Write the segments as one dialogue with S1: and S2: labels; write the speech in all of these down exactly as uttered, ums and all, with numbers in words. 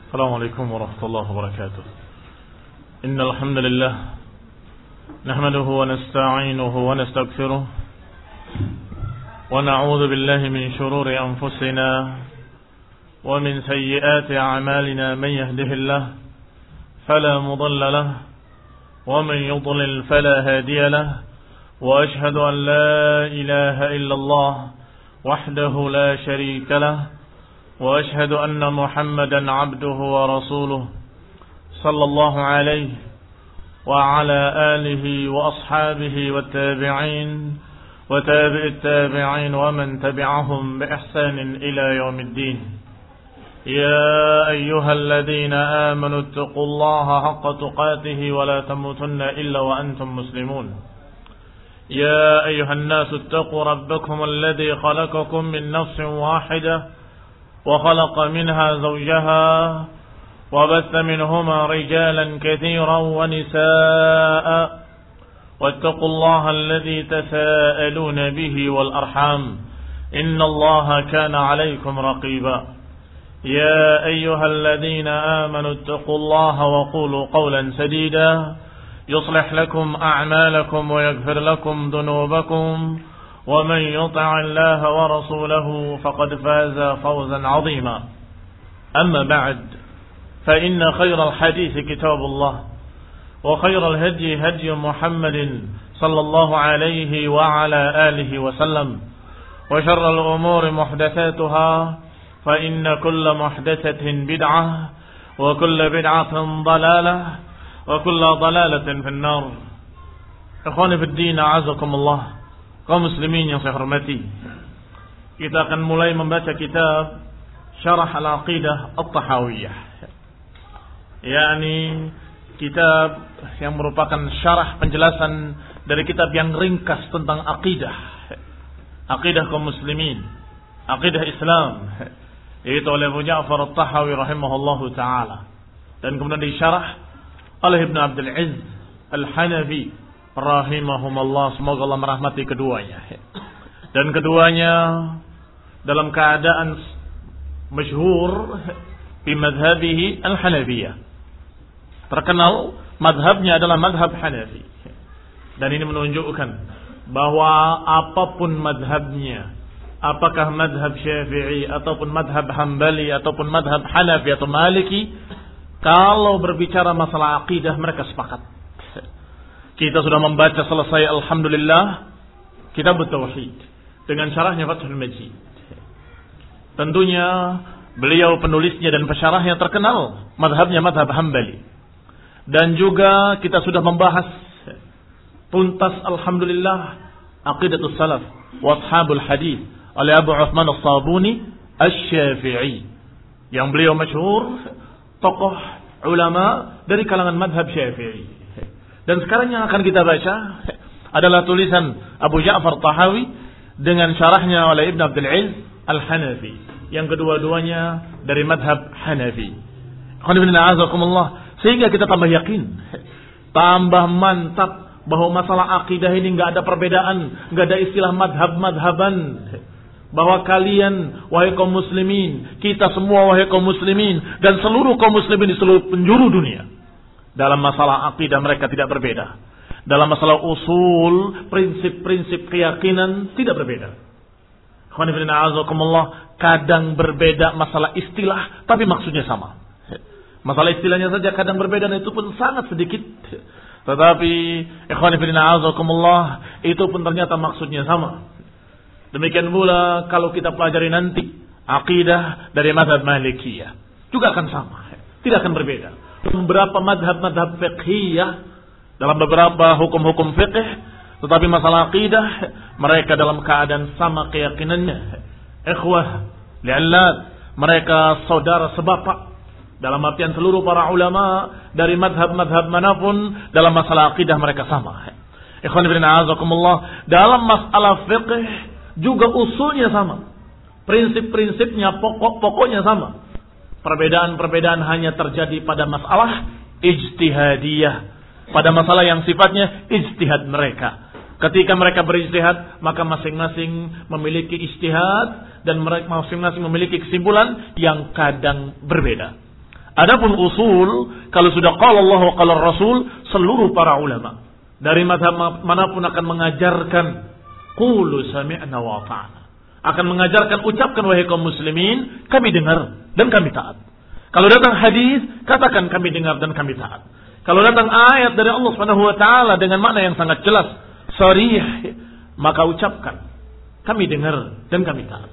S1: السلام عليكم ورحمة الله وبركاته. إن الحمد لله نحمده ونستعينه ونستغفره ونعوذ بالله من شرور أنفسنا ومن سيئات أعمالنا. من يهده الله فلا مضل له ومن يضلل فلا هادي له، وأشهد أن لا إله إلا الله وحده لا شريك له، وأشهد أن محمدا عبده ورسوله صلى الله عليه وعلى آله وأصحابه والتابعين وتابع التابعين ومن تبعهم بإحسان إلى يوم الدين. يا أيها الذين آمنوا اتقوا الله حق تقاته ولا تموتن إلا وأنتم مسلمون. يا أيها الناس اتقوا ربكم الذي خلقكم من نفس واحدة وخلق منها زوجها وبث منهما رجالا كثيرا ونساء، واتقوا الله الذي تساءلون به والأرحام إن الله كان عليكم رقيبا. يا أيها الذين آمنوا اتقوا الله وقولوا قولا سديدا يصلح لكم أعمالكم ويغفر لكم ذنوبكم، ومن يطع الله ورسوله فقد فاز فوزا عظيما. أما بعد، فإن خير الحديث كتاب الله، وخير الهدي هدي محمد صلى الله عليه وعلى آله وسلم، وشر الأمور محدثاتها، فإن كل محدثة بدعة وكل بدعة ضلالة وكل ضلالة في النار. Ikhwani fi din, a'azakumullah. Kaum muslimin yang saya hormati, kita akan mulai membaca kitab Syarah Al-Aqidah At-Tahawiyah, yakni kitab yang merupakan syarah penjelasan dari kitab yang ringkas tentang akidah, akidah kaum muslimin, akidah Islam, yaitu oleh Abu Ja'far At-Tahawi rahimahullahu ta'ala, dan kemudian disyarah oleh Ibn Abdul Aziz Al-Hanafi rahimahumullah, semoga Allah merahmati keduanya. Dan keduanya dalam keadaan masyhur di madhabihi al-Hanafiyah, terkenal madhabnya adalah madhab Hanafi. Dan ini menunjukkan bahwa apapun madhabnya, apakah madhab Syafi'i ataupun madhab Hambali ataupun madhab Hanafi atau Maliki, kalau berbicara masalah akidah mereka sepakat. Kita sudah membaca selesai alhamdulillah kitab Tauhid dengan syarahnya Fathul Majid. Tentunya beliau penulisnya dan pensyarahnya terkenal, madhabnya madhab Hambali. Dan juga kita sudah membahas tuntas alhamdulillah aqidatus salaf wa ashabul hadith oleh Abu Uthman As-Sabuni Asy-Syafi'i, yang beliau masyhur tokoh ulama dari kalangan madhab Syafi'i. Dan sekarang yang akan kita baca adalah tulisan Abu Ja'far Tahawi dengan syarahnya oleh Ibn Abdul Aziz Al-Hanafi, yang kedua-duanya dari madhab Hanafi. Sehingga kita tambah yakin, tambah mantap bahwa masalah akidah ini nggak ada perbedaan, nggak ada istilah madhab-madhaban. Bahwa kalian wahai kaum muslimin, kita semua wahai kaum muslimin, dan seluruh kaum muslimin di seluruh penjuru dunia, dalam masalah akidah mereka tidak berbeda. Dalam masalah usul, prinsip-prinsip keyakinan tidak berbeda. Kadang berbeda masalah istilah, tapi maksudnya sama. Masalah istilahnya saja kadang berbeda, dan itu pun sangat sedikit. Tetapi itu pun ternyata maksudnya sama. Demikian pula kalau kita pelajari nanti akidah dari mazhab Malikiyah, juga akan sama, tidak akan berbeda. Beberapa madhab-madhab fiqhiyah dalam beberapa hukum-hukum fiqh, tetapi masalah akidah mereka dalam keadaan sama keyakinannya. Ikhwah li'allad, mereka saudara sebapak dalam artian seluruh para ulama dari madhab-madhab manapun dalam masalah akidah mereka sama. Ikhwan ibn a'azakumullah, dalam masalah fiqh juga usulnya sama, prinsip-prinsipnya, pokok-pokoknya sama. Perbedaan-perbedaan hanya terjadi pada masalah ijtihadiyah, pada masalah yang sifatnya ijtihad mereka. Ketika mereka berijtihad, maka masing-masing memiliki ijtihad dan mereka masing-masing memiliki kesimpulan yang kadang berbeda. Adapun usul, kalau sudah qala Allah wa qala Rasul, seluruh para ulama dari mazhab manapun akan mengajarkan qulu sami'na wa ata'na. Akan mengajarkan, ucapkan wahai kaum muslimin, kami dengar dan kami taat. Kalau datang hadis, katakan kami dengar dan kami taat. Kalau datang ayat dari Allah Subhanahu wa taala dengan makna yang sangat jelas, sharih, maka ucapkan kami dengar dan kami taat.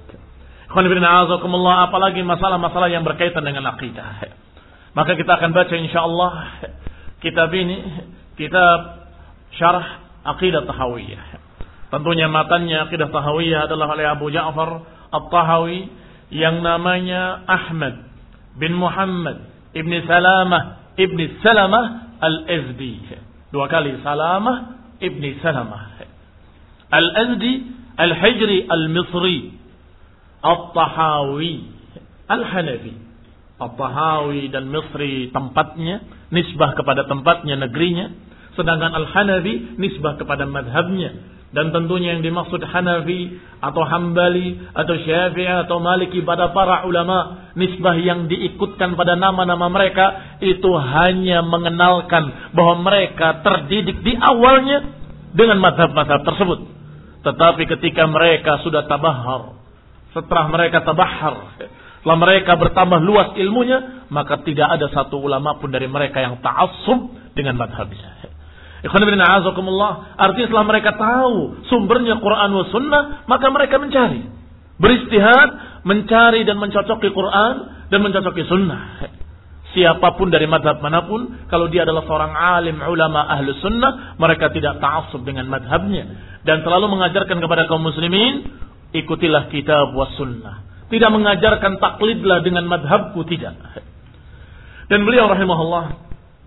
S1: Apalagi masalah-masalah yang berkaitan dengan akidah. Maka kita akan baca insyaallah kitab ini, kitab Syarah Aqidah Tahawiyah. Tentunya matanya Aqidah Tahawiyah adalah oleh Abu Ja'far At-Tahawi yang namanya Ahmad bin Muhammad ibn Salamah ibn Salamah Al-Azdi. Dua kali Salamah ibn Salamah Al-Azdi Al-Hijri Al-Misri At-Tahawi Al-Hanafi. At-Tahawi dan Misri tempatnya, nisbah kepada tempatnya, negerinya. Sedangkan Al-Hanafi nisbah kepada madhabnya. Dan tentunya yang dimaksud Hanafi atau Hambali atau Syafi'i atau Maliki pada para ulama, nisbah yang diikutkan pada nama-nama mereka itu hanya mengenalkan bahwa mereka terdidik di awalnya dengan madhab-madhab tersebut. Tetapi ketika mereka sudah tabahar, setelah mereka tabahar, setelah mereka bertambah luas ilmunya, maka tidak ada satu ulama pun dari mereka yang ta'assub dengan madhabnya. Ikhwan bin a'azakumullah, artinya setelah mereka tahu sumbernya Quran wa sunnah, maka mereka mencari, beristihad, mencari dan mencocoki Quran dan mencocoki sunnah. Siapapun dari madhab manapun, kalau dia adalah seorang alim ulama ahlu sunnah, mereka tidak ta'assub dengan madhabnya dan selalu mengajarkan kepada kaum muslimin, ikutilah kitab wa sunnah. Tidak mengajarkan taklidlah dengan madhabku, tidak. Dan beliau rahimahullah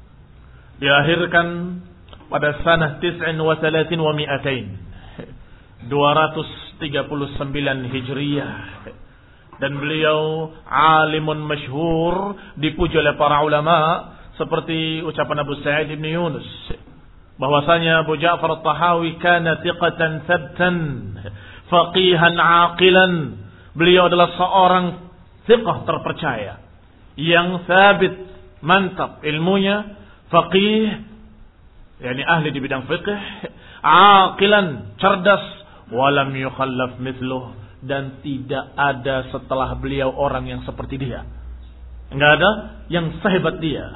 S1: diakhirkan pada sanah tis'in wa thalathin wa mi'atain, dua ratus tiga puluh sembilan Hijriyah. Dan beliau alimun masyhur, dipuji oleh para ulama seperti ucapan Abu Sa'id bin Yunus bahwasanya Abu Ja'far At-Tahawi kana thiqatan thabtan faqihan aqilan. Beliau adalah seorang thiqah terpercaya yang sabit, mantap ilmunya, faqih, yakni ahli di bidang fiqh, aqilan, cerdas, walam yukhallaf mithluh, dan tidak ada setelah beliau orang yang seperti dia. Enggak ada yang sehebat dia.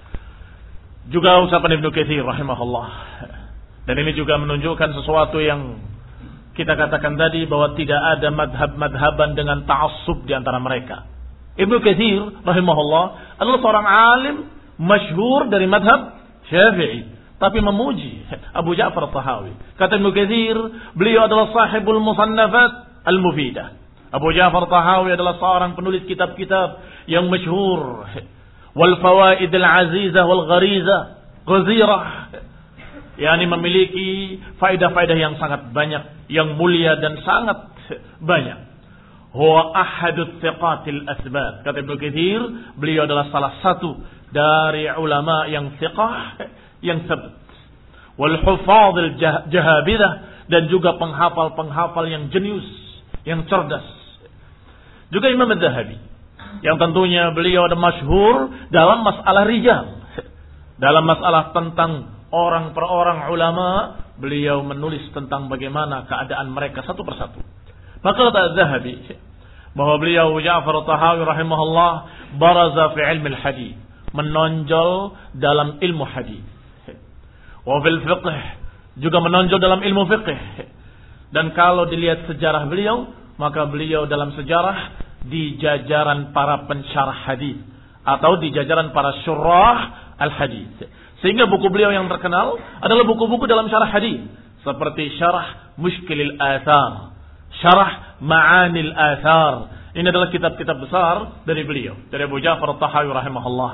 S1: Juga ucapan Ibnu Katsir rahimahullah. Dan ini juga menunjukkan sesuatu yang kita katakan tadi, bahwa tidak ada madhab-madhaban dengan ta'assub di antara mereka. Ibnu Katsir rahimahullah adalah seorang alim masyhur dari madhab Syafi'i, tapi memuji Abu Ja'far At-Tahawi. Kata Ibnu Katsir, beliau adalah sahibul musannafat al-mufidah. Abu Ja'far At-Tahawi adalah seorang penulis kitab-kitab yang masyhur, wal fawaid al-azizah wal ghariza ghazirah, yakni memiliki faedah-faedah yang sangat banyak, yang mulia dan sangat banyak. Huwa ahadut thiqatil asbat. Kata Ibnu Katsir, beliau adalah salah satu dari ulama yang thiqah, yang sabat, wal hufadhil jahabidah, dan juga penghafal-penghafal yang jenius, yang cerdas. Juga Imam Az-Zahabi, yang tentunya beliau ada masyhur dalam masalah rijal, dalam masalah tentang orang per orang ulama, beliau menulis tentang bagaimana keadaan mereka satu persatu. Maka kata Az-Zahabi bahwa beliau Ja'far At-Tahawi rahimahullah baraza fi ilmi al-hadith, menonjol dalam ilmu hadis. Wa fil fiqh, juga menonjol dalam ilmu fiqh. Dan kalau dilihat sejarah beliau, maka beliau dalam sejarah di jajaran para pensyarah hadis atau di jajaran para syurah al-hadis. Sehingga buku beliau yang terkenal adalah buku-buku dalam syarah hadis, seperti Syarah Mushkilil Athar, Syarah Ma'anil Athar. Ini adalah kitab-kitab besar dari beliau, dari Abu Ja'far At-Tahawi rahimahullah.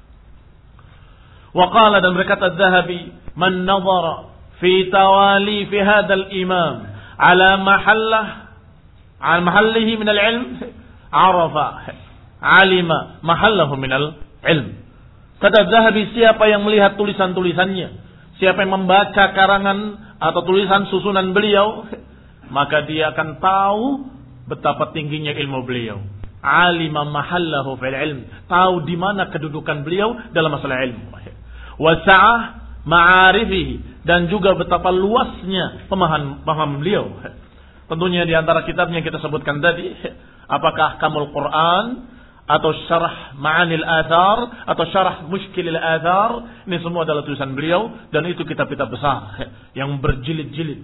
S1: Wa qala, dan berkata Az-Zahabi, man nazara fi tawali fi hadzal imam ala mahallah al mahallihi min al-ilm arafa alima mahallahu min al-ilm. Kata Az-Zahabi, siapa yang melihat tulisan-tulisannya, siapa yang membaca karangan atau tulisan susunan beliau, maka dia akan tahu betapa tingginya ilmu beliau, alima mahallahu fil ilm, tahu di mana kedudukan beliau dalam masalah ilmu. Wasa'ah ma'arifihi, dan juga betapa luasnya pemahaman paham beliau. Tentunya di antara kitabnya kita sebutkan tadi, apakah Ahkamul Quran atau Syarah Ma'anil Athar atau Syarah Mushkilil Athar, ini semua adalah tulisan beliau dan itu kitab-kitab besar yang berjilid-jilid.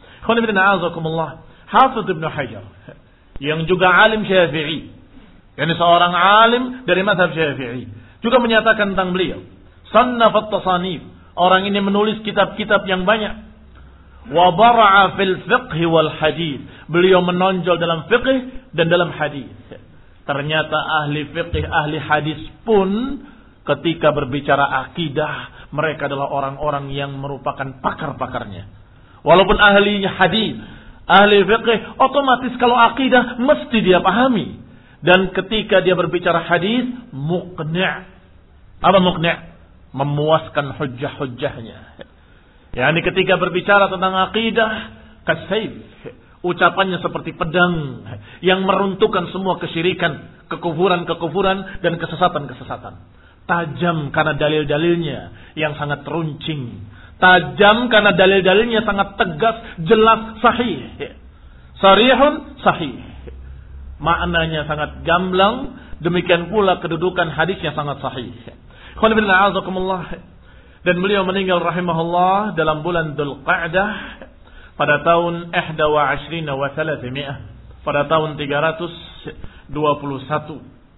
S1: Hafidz Ibnu Hajar yang juga alim Syafi'i, yani seorang alim dari mazhab Syafi'i, juga menyatakan tentang beliau, sannafat tasanif, orang ini menulis kitab-kitab yang banyak. Wa bara'a fil fiqh wal hadis, beliau menonjol dalam fiqh dan dalam hadis. Ternyata ahli fiqh, ahli hadis pun ketika berbicara akidah, mereka adalah orang-orang yang merupakan pakar-pakarnya. Walaupun ahli hadis, ahli fiqh, otomatis kalau akidah mesti dia pahami. Dan ketika dia berbicara hadis, muqni'. Apa muqni'? Memuaskan hujjah-hujjahnya. Yani ketika berbicara tentang akidah, kasayf, ucapannya seperti pedang yang meruntuhkan semua kesyirikan, kekufuran-kekufuran dan kesesatan-kesesatan. Tajam karena dalil-dalilnya yang sangat runcing. Tajam karena dalil-dalilnya sangat tegas, jelas, sahih. Sarihun sahih. Maknanya sangat gamblang, demikian pula kedudukan hadisnya sangat sahih. Dan beliau meninggal rahimahullah dalam bulan Dzulqa'dah pada tahun ihda wa ashrina wa thalathimi'ah, pada tahun tiga ratus dua puluh satu.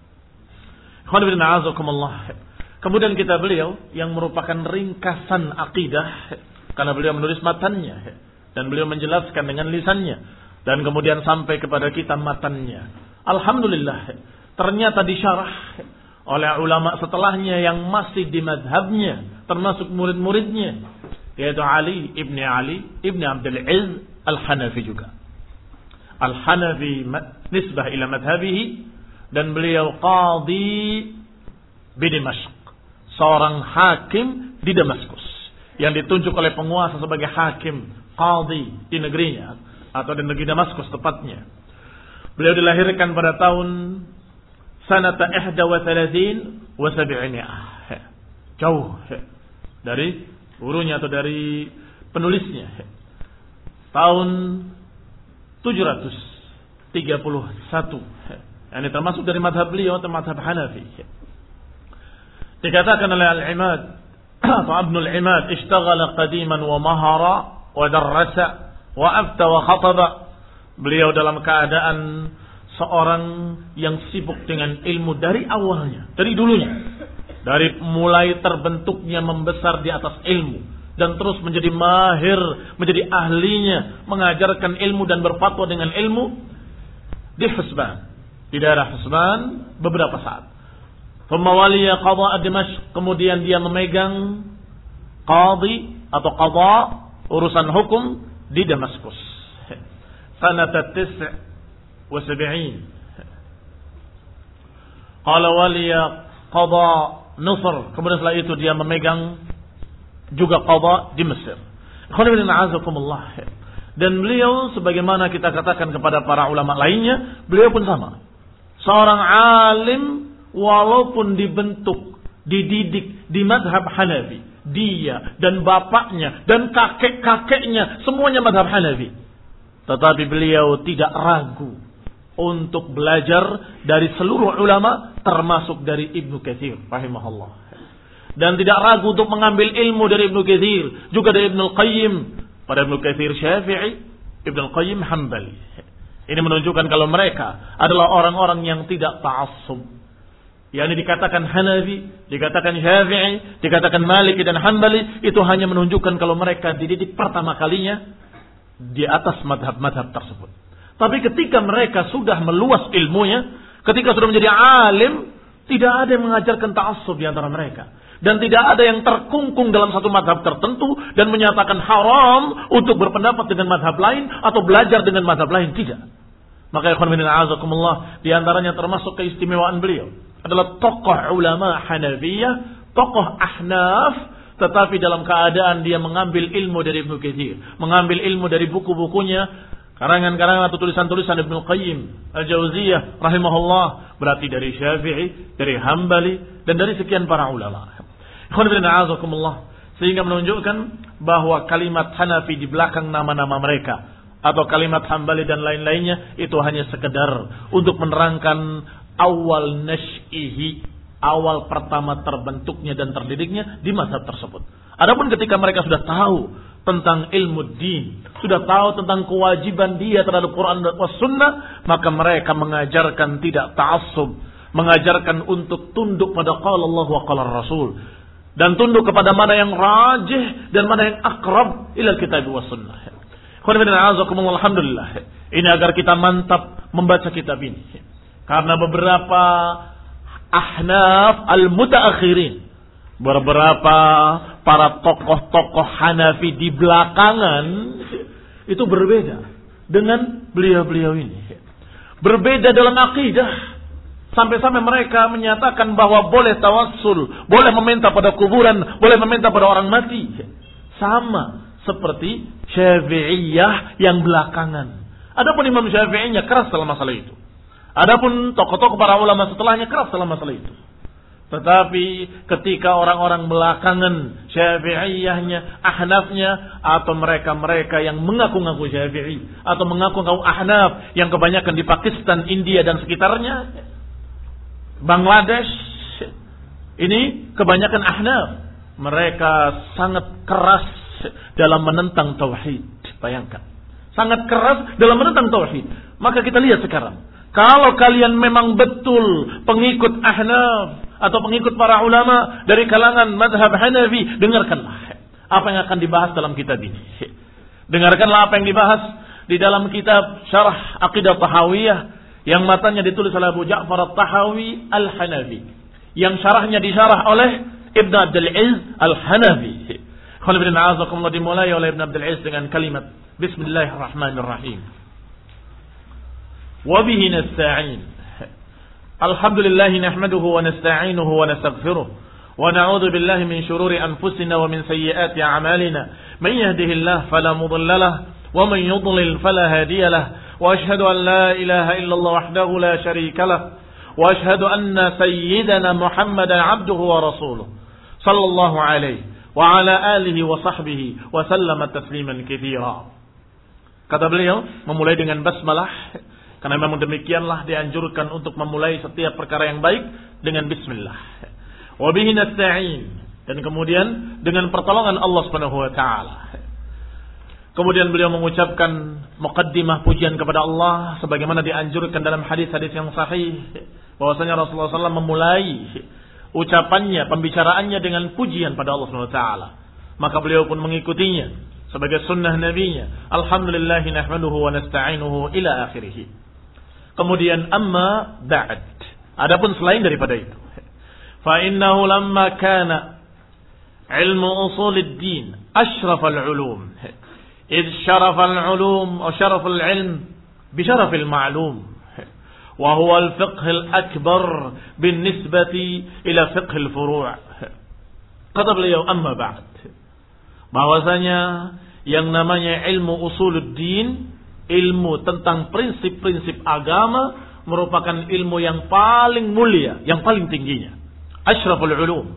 S1: Kemudian kita beliau yang merupakan ringkasan akidah, karena beliau menulis matannya dan beliau menjelaskan dengan lisannya, dan kemudian sampai kepada kita matannya. Alhamdulillah, ternyata disyarah oleh ulama setelahnya yang masih di madhabnya, termasuk murid-muridnya, yaitu Ali ibn Ali ibn Abdul Aziz Al-Hanafi juga. Al-Hanafi nisbah ila madhabihi, dan beliau qadhi di Dimashq, seorang hakim di Damaskus yang ditunjuk oleh penguasa sebagai hakim qadhi di negerinya atau di negeri Damaskus tepatnya. Beliau dilahirkan pada tahun sanata ihda wa thalathin wa sab'imi'ah, jauh dari gurunya atau dari penulisnya, tahun tujuh ratus tiga puluh satu. Ini termasuk dari madhab beliau atau madhab Hanafi. Dikatakan oleh Al-Imad atau Ibnul Imad, ishtaghala qadiman wa mahara wa darrasa wa afta wa khataba. Beliau dalam keadaan seorang yang sibuk dengan ilmu dari awalnya, dari dulunya, dari mulai terbentuknya membesar di atas ilmu dan terus menjadi mahir, menjadi ahlinya, mengajarkan ilmu dan berfatwa dengan ilmu di Husban, di daerah Husban beberapa saat. Pemawaliya qadha Dimashq, kemudian dia memegang qadhi atau qadha, urusan hukum di Damaskus. Sanata tis' wa sab'in. Qala waliya qadha Nusr, kemudian setelah itu dia memegang juga qadha di Mesir. Dan beliau sebagaimana kita katakan kepada para ulama lainnya, beliau pun sama. Seorang alim walaupun dibentuk, dididik di madhab Hanafi, dia dan bapaknya dan kakek-kakeknya semuanya madhab Hanafi, tetapi beliau tidak ragu untuk belajar dari seluruh ulama, termasuk dari Ibnu Katsir rahimahullah, dan tidak ragu untuk mengambil ilmu dari Ibnu Katsir, juga dari Ibnu Qayyim. Pada Ibnu Katsir Syafi'i, Ibnu Qayyim Hambali. Ini menunjukkan kalau mereka adalah orang-orang yang tidak ta'assub. Yang dikatakan Hanafi, dikatakan Syafi'i, dikatakan Maliki dan Hambali, itu hanya menunjukkan kalau mereka dididik pertama kalinya di atas madhab-madhab tersebut. Tapi ketika mereka sudah meluas ilmunya, ketika sudah menjadi alim, tidak ada yang mengajarkan ta'assub di antara mereka. Dan tidak ada yang terkungkung dalam satu madhab tertentu dan menyatakan haram untuk berpendapat dengan madhab lain atau belajar dengan madhab lain. Tidak. Maka ikhwan fillah a'azakumullah, di antaranya termasuk keistimewaan beliau adalah tokoh ulama Hanafiyah, tokoh Ahnaf, tetapi dalam keadaan dia mengambil ilmu dari Ibnu Katsir, mengambil ilmu dari buku-bukunya Karangan-karangan atau tulisan-tulisan Ibnu Qayyim Al-Jauziyah rahimahullah berarti dari Syafi'i, dari Hambali dan dari sekian para ulama. Ikhwan fillah a'azakumullah, sehingga menunjukkan bahwa kalimat Hanafi di belakang nama-nama mereka atau kalimat Hambali dan lain-lainnya itu hanya sekedar untuk menerangkan awal nash'ihi, awal pertama terbentuknya dan terdidiknya di mazhab tersebut. Adapun ketika mereka sudah tahu tentang ilmu din, sudah tahu tentang kewajiban dia terhadap Quran dan Sunnah, maka mereka mengajarkan tidak ta'assub, mengajarkan untuk tunduk pada qala Allah wa qala Rasul, dan tunduk kepada mana yang rajih dan mana yang akrab ila kitab wa sunnah. Alhamdulillah, ini agar kita mantap membaca kitab ini, karena beberapa ahnaf al-mutaakhirin, beberapa para tokoh-tokoh Hanafi di belakangan itu berbeda dengan beliau-beliau ini. Berbeda dalam akidah. Sampai-sampai mereka menyatakan bahwa boleh tawassul, boleh meminta pada kuburan, boleh meminta pada orang mati. Sama seperti Syafi'iyah yang belakangan. Adapun Imam Syafi'iyah keras dalam masalah itu. Adapun tokoh-tokoh para ulama setelahnya keras dalam masalah itu. Tetapi ketika orang-orang belakangan Syafi'iyahnya, Ahnafnya, atau mereka-mereka yang mengaku-ngaku Syafi'i atau mengaku-ngaku Ahnaf yang kebanyakan di Pakistan, India dan sekitarnya, Bangladesh, ini kebanyakan Ahnaf, mereka sangat keras dalam menentang tauhid. Bayangkan, sangat keras dalam menentang tauhid. Maka kita lihat sekarang, kalau kalian memang betul pengikut Ahnaf atau pengikut para ulama dari kalangan mazhab Hanafi, dengarkanlah apa yang akan dibahas dalam kitab ini. Dengarkanlah apa yang dibahas di dalam kitab Syarah Aqidah Tahawiyah yang matanya ditulis oleh Abu Ja'far At-Tahawi Al-Hanafi, yang syarahnya disyarah oleh Ibn Abdul Aziz Al-Hanafi. Khalifah dimulai oleh Ibn Abdul Aziz dengan kalimat Bismillahirrahmanirrahim. Wa bihi nasta'in. Alhamdulillah nahmaduhu wa nasta'inuhu wa nastaghfiruh wa na'udzu billahi min shururi anfusina wa min sayyiati a'malina. Man yahdihillahu fala mudilla lahu wa man yudlil fala hadiya lahu. Wa ashhadu an la ilaha illallah wahdahu la sharika lahu wa ashhadu anna sayyidana Muhammadan 'abduhu wa rasuluh sallallahu alaihi wa ala alihi wa sahbihi wa sallama tasliman katsira. Kata beliau memulai dengan basmalah, karena memang demikianlah dianjurkan untuk memulai setiap perkara yang baik dengan bismillah. Wa bihi nasta'in, dan kemudian dengan pertolongan Allah Subhanahu wa taala. Kemudian beliau mengucapkan muqaddimah pujian kepada Allah sebagaimana dianjurkan dalam hadis-hadis yang sahih, bahwasanya Rasulullah sallallahu alaihi wasallam memulai ucapannya, pembicaraannya dengan pujian pada Allah Subhanahu wa taala. Maka beliau pun mengikutinya sebagai sunnah nabinya. Alhamdulillah nahmaduhu wa nasta'inuhu ila akhirih. Kemudian amma ba'd, adapun selain daripada itu, fa innahu lamma kana ilmu usulid din ashrafal ulum, id sharafal ulum wa sharafal ilm bi sharafil ma'lum, wa huwa al fiqh al akbar binisbati ila fiqh al furu'. Kata beliau amma ba'd, bahwasanya yang namanya ilmu usuluddin, ilmu tentang prinsip-prinsip agama, merupakan ilmu yang paling mulia, yang paling tingginya. Asyraful ulum.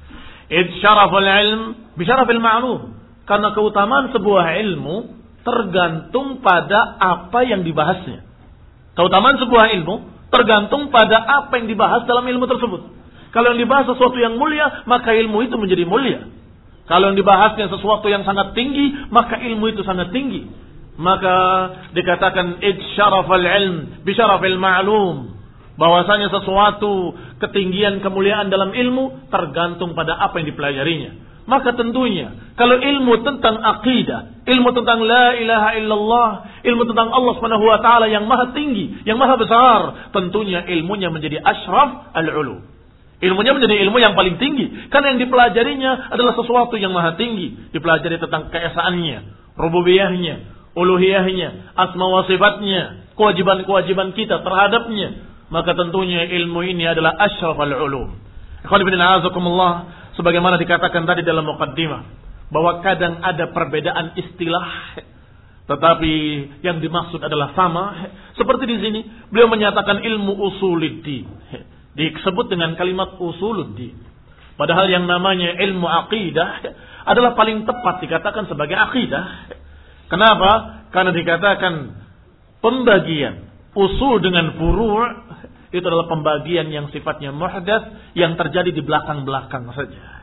S1: Id syaraful ilm bi syarafil ma'lum. Karena keutamaan sebuah ilmu tergantung pada apa yang dibahasnya. Keutamaan sebuah ilmu tergantung pada apa yang dibahas dalam ilmu tersebut. Kalau yang dibahas sesuatu yang mulia, maka ilmu itu menjadi mulia. Kalau yang dibahasnya sesuatu yang sangat tinggi, maka ilmu itu sangat tinggi. Maka dikatakan id syarafal ilm bi syarafil ma'lum, bahwasanya sesuatu ketinggian kemuliaan dalam ilmu tergantung pada apa yang dipelajarinya. Maka tentunya kalau ilmu tentang akidah, ilmu tentang la ilaha illallah, ilmu tentang Allah Subhanahu wa taala yang maha tinggi, yang maha besar, tentunya ilmunya menjadi asyraf al-ulum. Ilmunya menjadi ilmu yang paling tinggi, karena yang dipelajarinya adalah sesuatu yang maha tinggi. Dipelajari tentang keesaannya, rububiyahnya, uluhiyahnya, asma wa sifatnya, kewajiban-kewajiban kita terhadapnya. Maka tentunya ilmu ini adalah asyrafal ulum. Ikhwan fillah a'azakumullah, sebagaimana dikatakan tadi dalam muqaddimah, bahwa kadang ada perbedaan istilah Tetapi yang dimaksud adalah sama. Seperti di sini beliau menyatakan ilmu usuluddin. Disebut dengan kalimat usuluddin. Padahal yang namanya ilmu aqidah adalah paling tepat dikatakan sebagai aqidah. Kenapa? Karena dikatakan pembagian usul dengan furu' itu adalah pembagian yang sifatnya muhdats yang terjadi di belakang-belakang saja.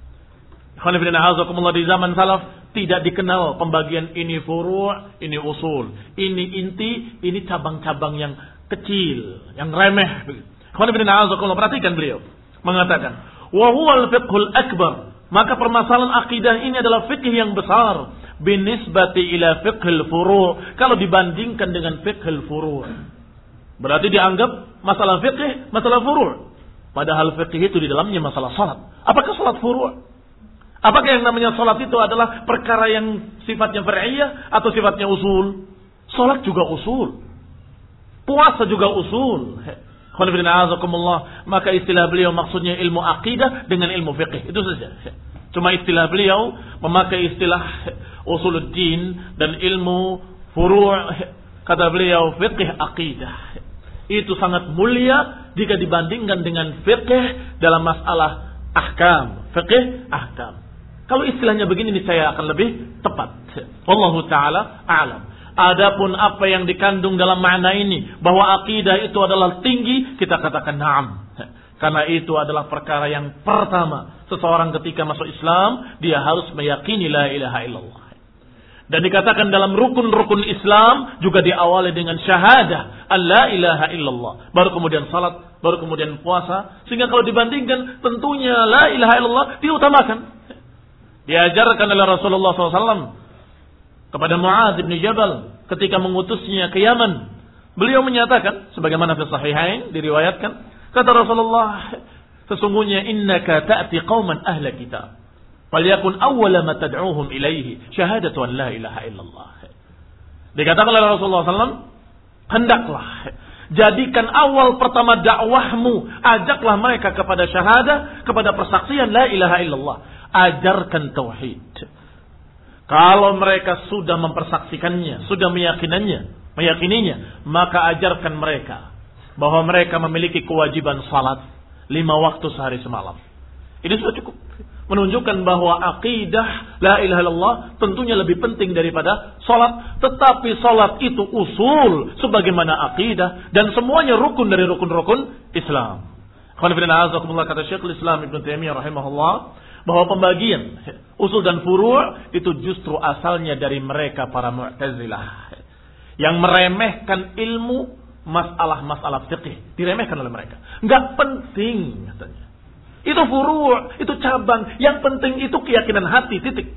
S1: Di zaman salaf tidak dikenal pembagian ini furu', ini usul, ini inti, ini cabang-cabang yang kecil, yang remeh. Perhatikan beliau mengatakan, wa huwal fiqhul akbar, maka permasalahan akidah ini adalah fikih yang besar binisbati ila fiqhil furu', kalau dibandingkan dengan fiqhil furu'. Berarti dianggap masalah fikih, masalah furu'. Padahal fikih itu di dalamnya masalah salat. Apakah salat furu'? Apakah yang namanya salat itu adalah perkara yang sifatnya far'iyah atau sifatnya usul? Salat juga usul. Puasa juga usul. Maka istilah beliau maksudnya ilmu akidah dengan ilmu fiqih. Itu saja. Cuma istilah beliau memakai istilah usuluddin dan ilmu furu'. Kata beliau fiqih akidah. Itu sangat mulia jika dibandingkan dengan fiqih dalam masalah ahkam. Fiqih ahkam. Kalau istilahnya begini ini saya akan lebih tepat. Wallahu ta'ala a'lam. Adapun apa yang dikandung dalam makna ini, bahwa akidah itu adalah tinggi, kita katakan na'am. Karena itu adalah perkara yang pertama. Seseorang ketika masuk Islam, dia harus meyakini la ilaha illallah. Dan dikatakan dalam rukun-rukun Islam, juga diawali dengan syahadah, an la ilaha illallah. Baru kemudian salat, baru kemudian puasa. Sehingga kalau dibandingkan, tentunya la ilaha illallah diutamakan. Diajarkan oleh Rasulullah shallallahu alaihi wasallam kepada Mu'adz bin Jabal ketika mengutusnya ke Yaman. Beliau menyatakan sebagaimana fi sahihain diriwayatkan, kata Rasulullah, sesungguhnya innaka ta'ti qauman ahla kitab, falyakun awwala ma tad'uuhum ilaihi syahadatu an la ilaha illallah. Dikatakan oleh Rasulullah shallallahu alaihi wasallam, hendaklah jadikan awal pertama dakwahmu, ajaklah mereka kepada syahadah, kepada persaksian la ilaha illallah. Ajarkan tauhid. Kalau mereka sudah mempersaksikannya, sudah meyakinannya, meyakininya, maka ajarkan mereka bahwa mereka memiliki kewajiban salat lima waktu sehari semalam. Ini sudah cukup menunjukkan bahwa akidah la ilaha illallah tentunya lebih penting daripada salat. Tetapi salat itu usul sebagaimana akidah dan semuanya rukun dari rukun-rukun Islam. Kata Syekhul Islam Ibnu Taimiyah rahimahullah, bahwa pembagian usul dan furu' itu justru asalnya dari mereka para Mu'tazilah yang meremehkan ilmu masalah-masalah fikih, diremehkan oleh mereka. Enggak penting katanya. Itu furu', itu cabang, yang penting itu keyakinan hati, titik.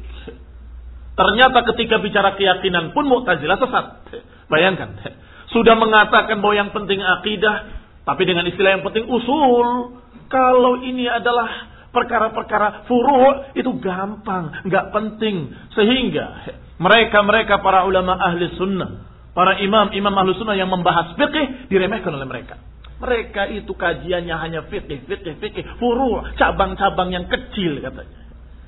S1: Ternyata ketika bicara keyakinan pun Mu'tazilah sesat. Bayangkan, sudah mengatakan bahwa yang penting akidah, tapi dengan istilah yang penting usul. Kalau ini adalah perkara-perkara furu' itu gampang, enggak penting. Sehingga mereka-mereka para ulama ahli sunnah, para imam-imam ahli sunnah yang membahas fikih diremehkan oleh mereka. Mereka itu kajiannya hanya fikih, fikih, fikih, furu', cabang-cabang yang kecil katanya.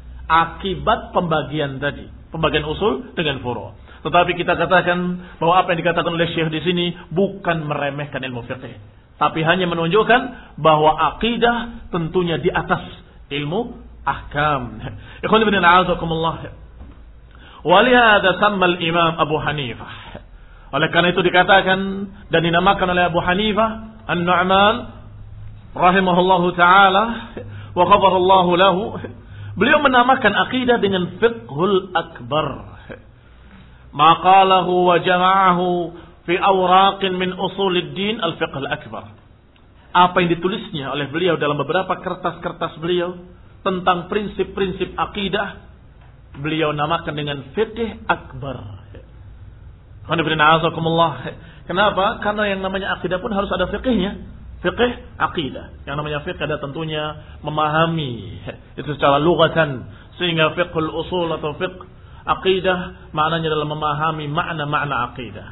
S1: Akibat pembagian tadi, pembagian usul dengan furu'. Tetapi kita katakan bahwa apa yang dikatakan oleh Syekh di sini bukan meremehkan ilmu fikih, tapi hanya menunjukkan bahwa akidah tentunya di atas ilmu ahkam. Ikhwan ibn a'azakumullah. Walihada samma al-imam Abu Hanifah. Oleh karena itu dikatakan dan dinamakan oleh Abu Hanifah An-Nu'man rahimahullahu ta'ala wa ghafarallahu lahu. Beliau menamakan akidah dengan fiqhul akbar. Maqalahu wa jama'ahu fi awraqin min usuluddin al-fiqhul akbar. Apa yang ditulisnya oleh beliau dalam beberapa kertas-kertas beliau tentang prinsip-prinsip akidah, beliau namakan dengan fiqh akbar. Kenapa? Karena yang namanya akidah pun harus ada fiqhnya. Fiqh akidah. Yang namanya fiqh ada tentunya memahami itu secara lughatan, sehingga fiqhul usul atau fiqh akidah maknanya adalah memahami makna-makna akidah.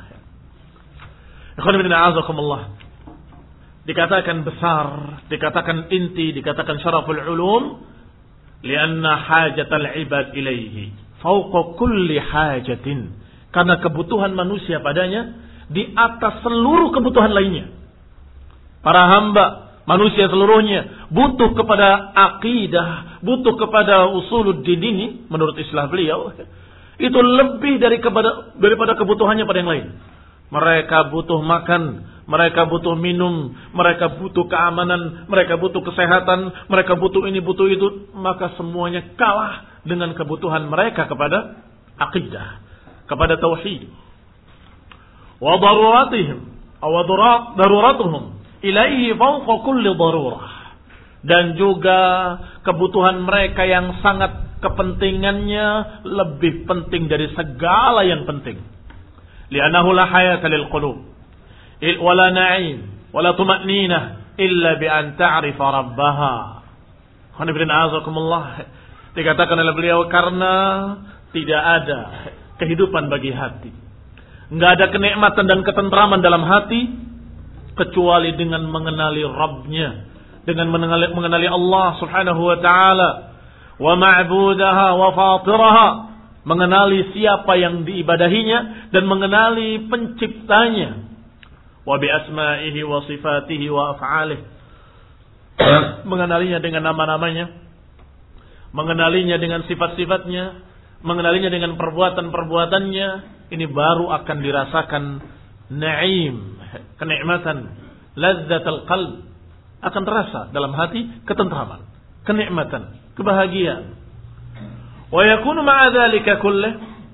S1: Dikatakan besar, dikatakan inti, dikatakan syaraful ulum, lianna hajatal ibad ilaihi fauqa kulli hajatin, Karena kebutuhan manusia padanya di atas seluruh kebutuhan lainnya. Para hamba, manusia seluruhnya butuh kepada akidah, butuh kepada usuluddin ini menurut istilah beliau. Itu lebih dari kepada, daripada kebutuhannya pada yang lain. Mereka butuh makan, mereka butuh minum, mereka butuh keamanan, mereka butuh kesehatan, mereka butuh ini, butuh itu. Maka semuanya kalah dengan kebutuhan mereka kepada akidah, kepada tauhid. Wa daruratihim, aw daruratuhum ilaihi fawqa kulli darurah. Dan juga kebutuhan mereka yang sangat kepentingannya lebih penting dari segala yang penting. Li'annahu la hayata lil qulub wala na'im wala tuma'ninah illa bi an ta'rifa rabbaha. Dikatakan oleh beliau karena tidak ada kehidupan bagi hati, enggak ada kenikmatan dan ketentraman dalam hati kecuali dengan mengenali Rabbnya, dengan mengenali, mengenali Allah Subhanahu wa taala, wa ma'budaha wa fatiraha, mengenali siapa yang diibadahinya dan mengenali penciptanya, wa bi asma'ihi wa sifatihi wa af'alihi, mengenalinya dengan nama-namanya, mengenalinya dengan sifat-sifatnya, mengenalinya dengan perbuatan-perbuatannya. Ini baru akan dirasakan na'im, kenikmatan, lazzatul qalb, akan terasa dalam hati ketentraman, kenikmatan, kebahagiaan. Wa yakunu ma'a dzalika kullih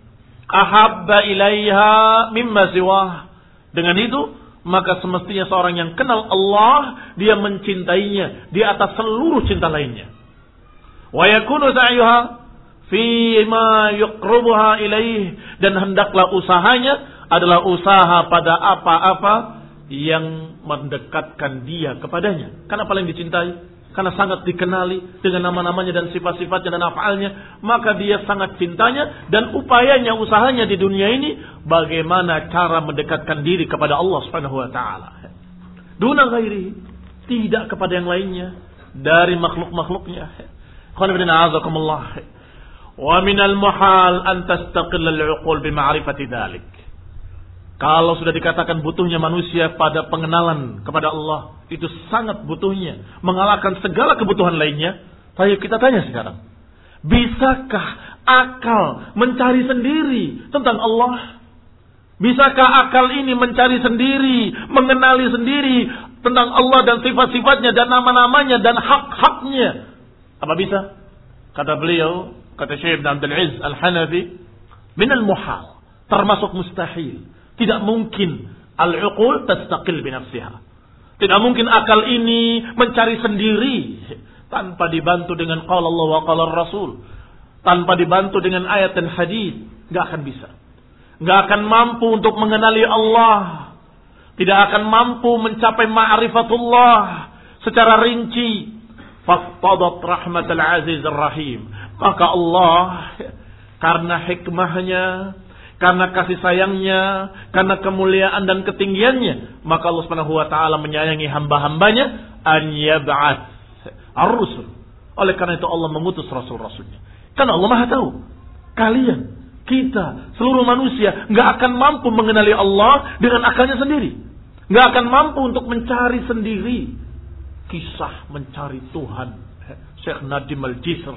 S1: ahabba ilaiha mimma siwah. Dengan itu maka semestinya seorang yang kenal Allah, dia mencintainya di atas seluruh cinta lainnya. Wa yakunu sa'yuha fi ma yuqribuha ilaih, dan hendaklah usahanya adalah usaha pada apa-apa yang mendekatkan dia kepadanya. Karena paling dicintai, karena sangat dikenali dengan nama-namanya dan sifat-sifatnya dan af'alnya, maka dia sangat cintanya, dan upayanya, usahanya di dunia ini bagaimana cara mendekatkan diri kepada Allah Subhanahu wa taala. Duna ghairi, tidak kepada yang lainnya dari makhluk-makhluknya. Qul inna a'udzukumullah. Wa minal muhal an tastaqilla al-'uqul bi ma'rifati dzalik. Kalau sudah dikatakan butuhnya manusia pada pengenalan kepada Allah, itu sangat butuhnya, mengalahkan segala kebutuhan lainnya. Ayo kita tanya sekarang, bisakah akal mencari sendiri tentang Allah? Bisakah akal ini mencari sendiri, mengenali sendiri tentang Allah dan sifat-sifatnya dan nama-namanya dan hak-haknya? Apa bisa? Kata beliau, kata Syekh Ibn Abdul Aziz Al-Hanafi, minal muhal, termasuk mustahil. Tidak mungkin al-uqul tastaqil binafsiha. Tidak mungkin akal ini mencari sendiri tanpa dibantu dengan qala Allah wa qala Rasul, tanpa dibantu dengan ayat dan hadis. Enggak akan bisa. Enggak akan mampu untuk mengenali Allah. Tidak akan mampu mencapai ma'rifatullah secara rinci. Faqtadat rahmatal aziz ar-rahim. Maka Allah karena hikmahnya, karena kasih sayangnya, karena kemuliaan dan ketinggiannya, maka Allah Subhanahu wa taala menyayangi hamba-hambanya an yab'ats ar-rusul. Oleh karena itu Allah mengutus rasul-rasulnya. Karena Allah Maha tahu. Kalian, kita, seluruh manusia enggak akan mampu mengenali Allah dengan akalnya sendiri. Enggak akan mampu untuk mencari sendiri. Kisah mencari Tuhan, Syekh Nadim Al-Jisr.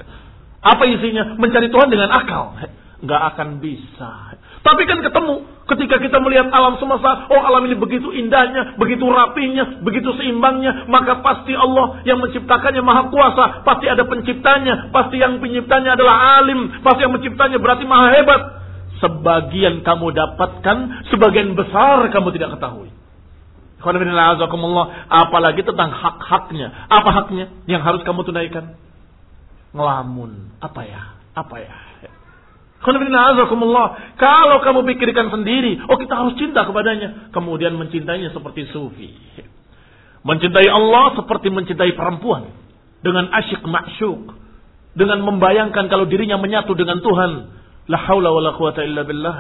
S1: Apa isinya? Mencari Tuhan dengan akal. Nggak akan bisa. Tapi kan ketemu ketika kita melihat alam semesta. Oh, alam ini begitu indahnya, begitu rapinya, begitu seimbangnya. Maka pasti Allah yang menciptakannya maha kuasa. Pasti ada penciptanya. Pasti yang penciptanya adalah alim. Pasti yang menciptanya berarti maha hebat. Sebagian kamu dapatkan, sebagian besar kamu tidak ketahui. Apalagi tentang hak-haknya. Apa haknya yang harus kamu tunaikan? Ngelamun. Apa ya? Apa ya? Kalau kamu pikirkan sendiri, oh kita harus cinta kepadanya, kemudian mencintainya seperti sufi. Mencintai Allah seperti mencintai perempuan, dengan asyik ma'syuk, dengan membayangkan kalau dirinya menyatu dengan Tuhan. La haula wala quwata illa billah.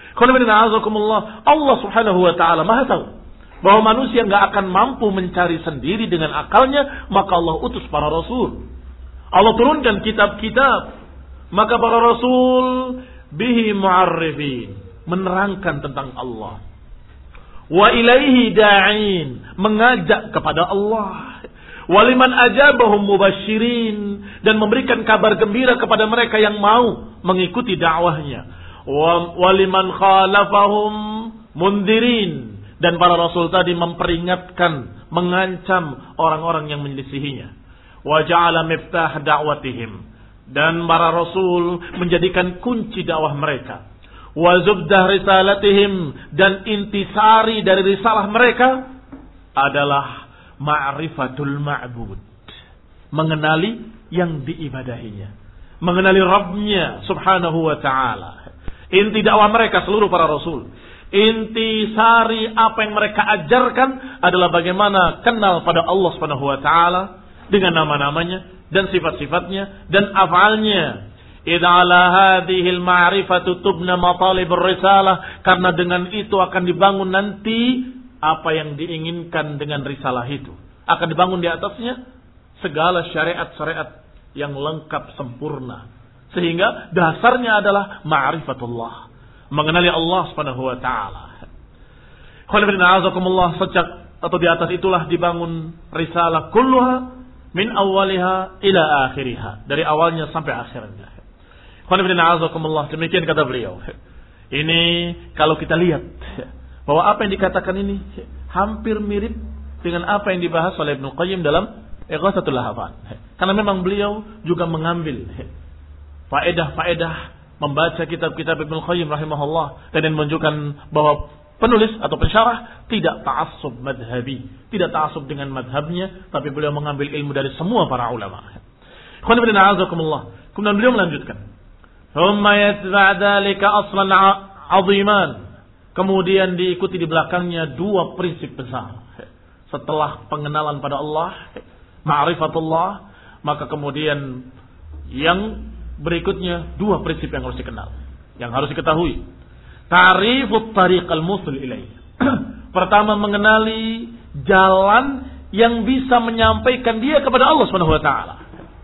S1: Allah Subhanahu wa taala Maha tahu bahwa manusia enggak akan mampu mencari sendiri dengan akalnya, maka Allah utus para rasul. Allah turunkan kitab-kitab. Maka para rasul bihi mu'arrifin, menerangkan tentang Allah. Wa ilaihi da'in, mengajak kepada Allah. Waliman ajabahum mubasyirin, dan memberikan kabar gembira kepada mereka yang mau mengikuti dakwahnya. Waliman khalafahum mundirin, dan para rasul tadi memperingatkan, mengancam orang-orang yang menyelisihinya. Wa ja'ala miftah da'watihim, dan para rasul menjadikan kunci dakwah mereka. Wa zubdah risalatihim, dan intisari dari risalah mereka adalah ma'rifatul ma'bud, mengenali yang diibadahinya, mengenali Rabbnya subhanahu wa ta'ala. Inti dakwah mereka seluruh para rasul, intisari apa yang mereka ajarkan adalah bagaimana kenal pada Allah subhanahu wa ta'ala dengan nama-namanya dan sifat-sifatnya dan af'alnya. Idza ala hadhil ma'rifatu tubna matalibur risalah, karena dengan itu akan dibangun nanti apa yang diinginkan dengan risalah itu. Akan dibangun di atasnya segala syariat-syariat yang lengkap sempurna. Sehingga dasarnya adalah ma'rifatullah, mengenali Allah Subhanahu wa taala. Alhamdulillah, sejak atau di atas itulah dibangun risalah kulluha min awwaliha ila akhiriha, dari awalnya sampai akhirnya. Alhamdulillah, demikian kata beliau. Ini kalau kita lihat bahwa apa yang dikatakan ini hampir mirip dengan apa yang dibahas oleh Ibnu Qayyim dalam Ighatsatul Lahfan. Karena memang beliau juga mengambil faedah-faedah membaca kitab-kitab Ibnu Qayyim rahimahullah, dan menunjukkan bahwa penulis atau pensyarah tidak ta'assub madhabi, tidak ta'assub dengan madhabnya, tapi beliau mengambil ilmu dari semua para ulama. Kemudian beliau melanjutkan, thumma yatba' dzalika aslan 'aziman, kemudian diikuti di belakangnya dua prinsip besar. Setelah pengenalan pada Allah, ma'rifatullah, maka kemudian yang berikutnya dua prinsip yang harus dikenal, yang harus diketahui. Ta'rifut tariqal musil ilaih. Pertama, mengenali jalan yang bisa menyampaikan dia kepada Allah Subhanahu wa taala.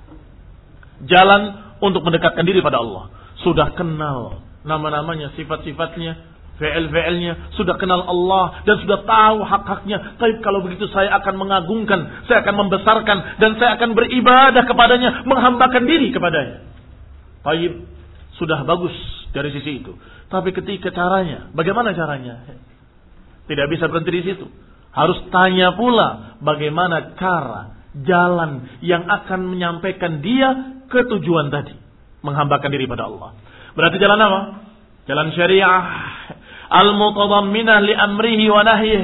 S1: Jalan untuk mendekatkan diri pada Allah. Sudah kenal nama-namanya, sifat-sifatnya, fi'il-fi'ilnya, sudah kenal Allah dan sudah tahu hak-haknya. Tapi kalau begitu saya akan mengagungkan, saya akan membesarkan, dan saya akan beribadah kepadanya, menghambakan diri kepadanya. Baik, sudah bagus dari sisi itu. Tapi ketika caranya, bagaimana caranya? Tidak bisa berhenti di situ. Harus tanya pula bagaimana cara, jalan yang akan menyampaikan dia ke tujuan tadi, menghambakan diri pada Allah. Berarti jalan apa? Jalan syariah al-mutadamminah li amrihi wa nahyih,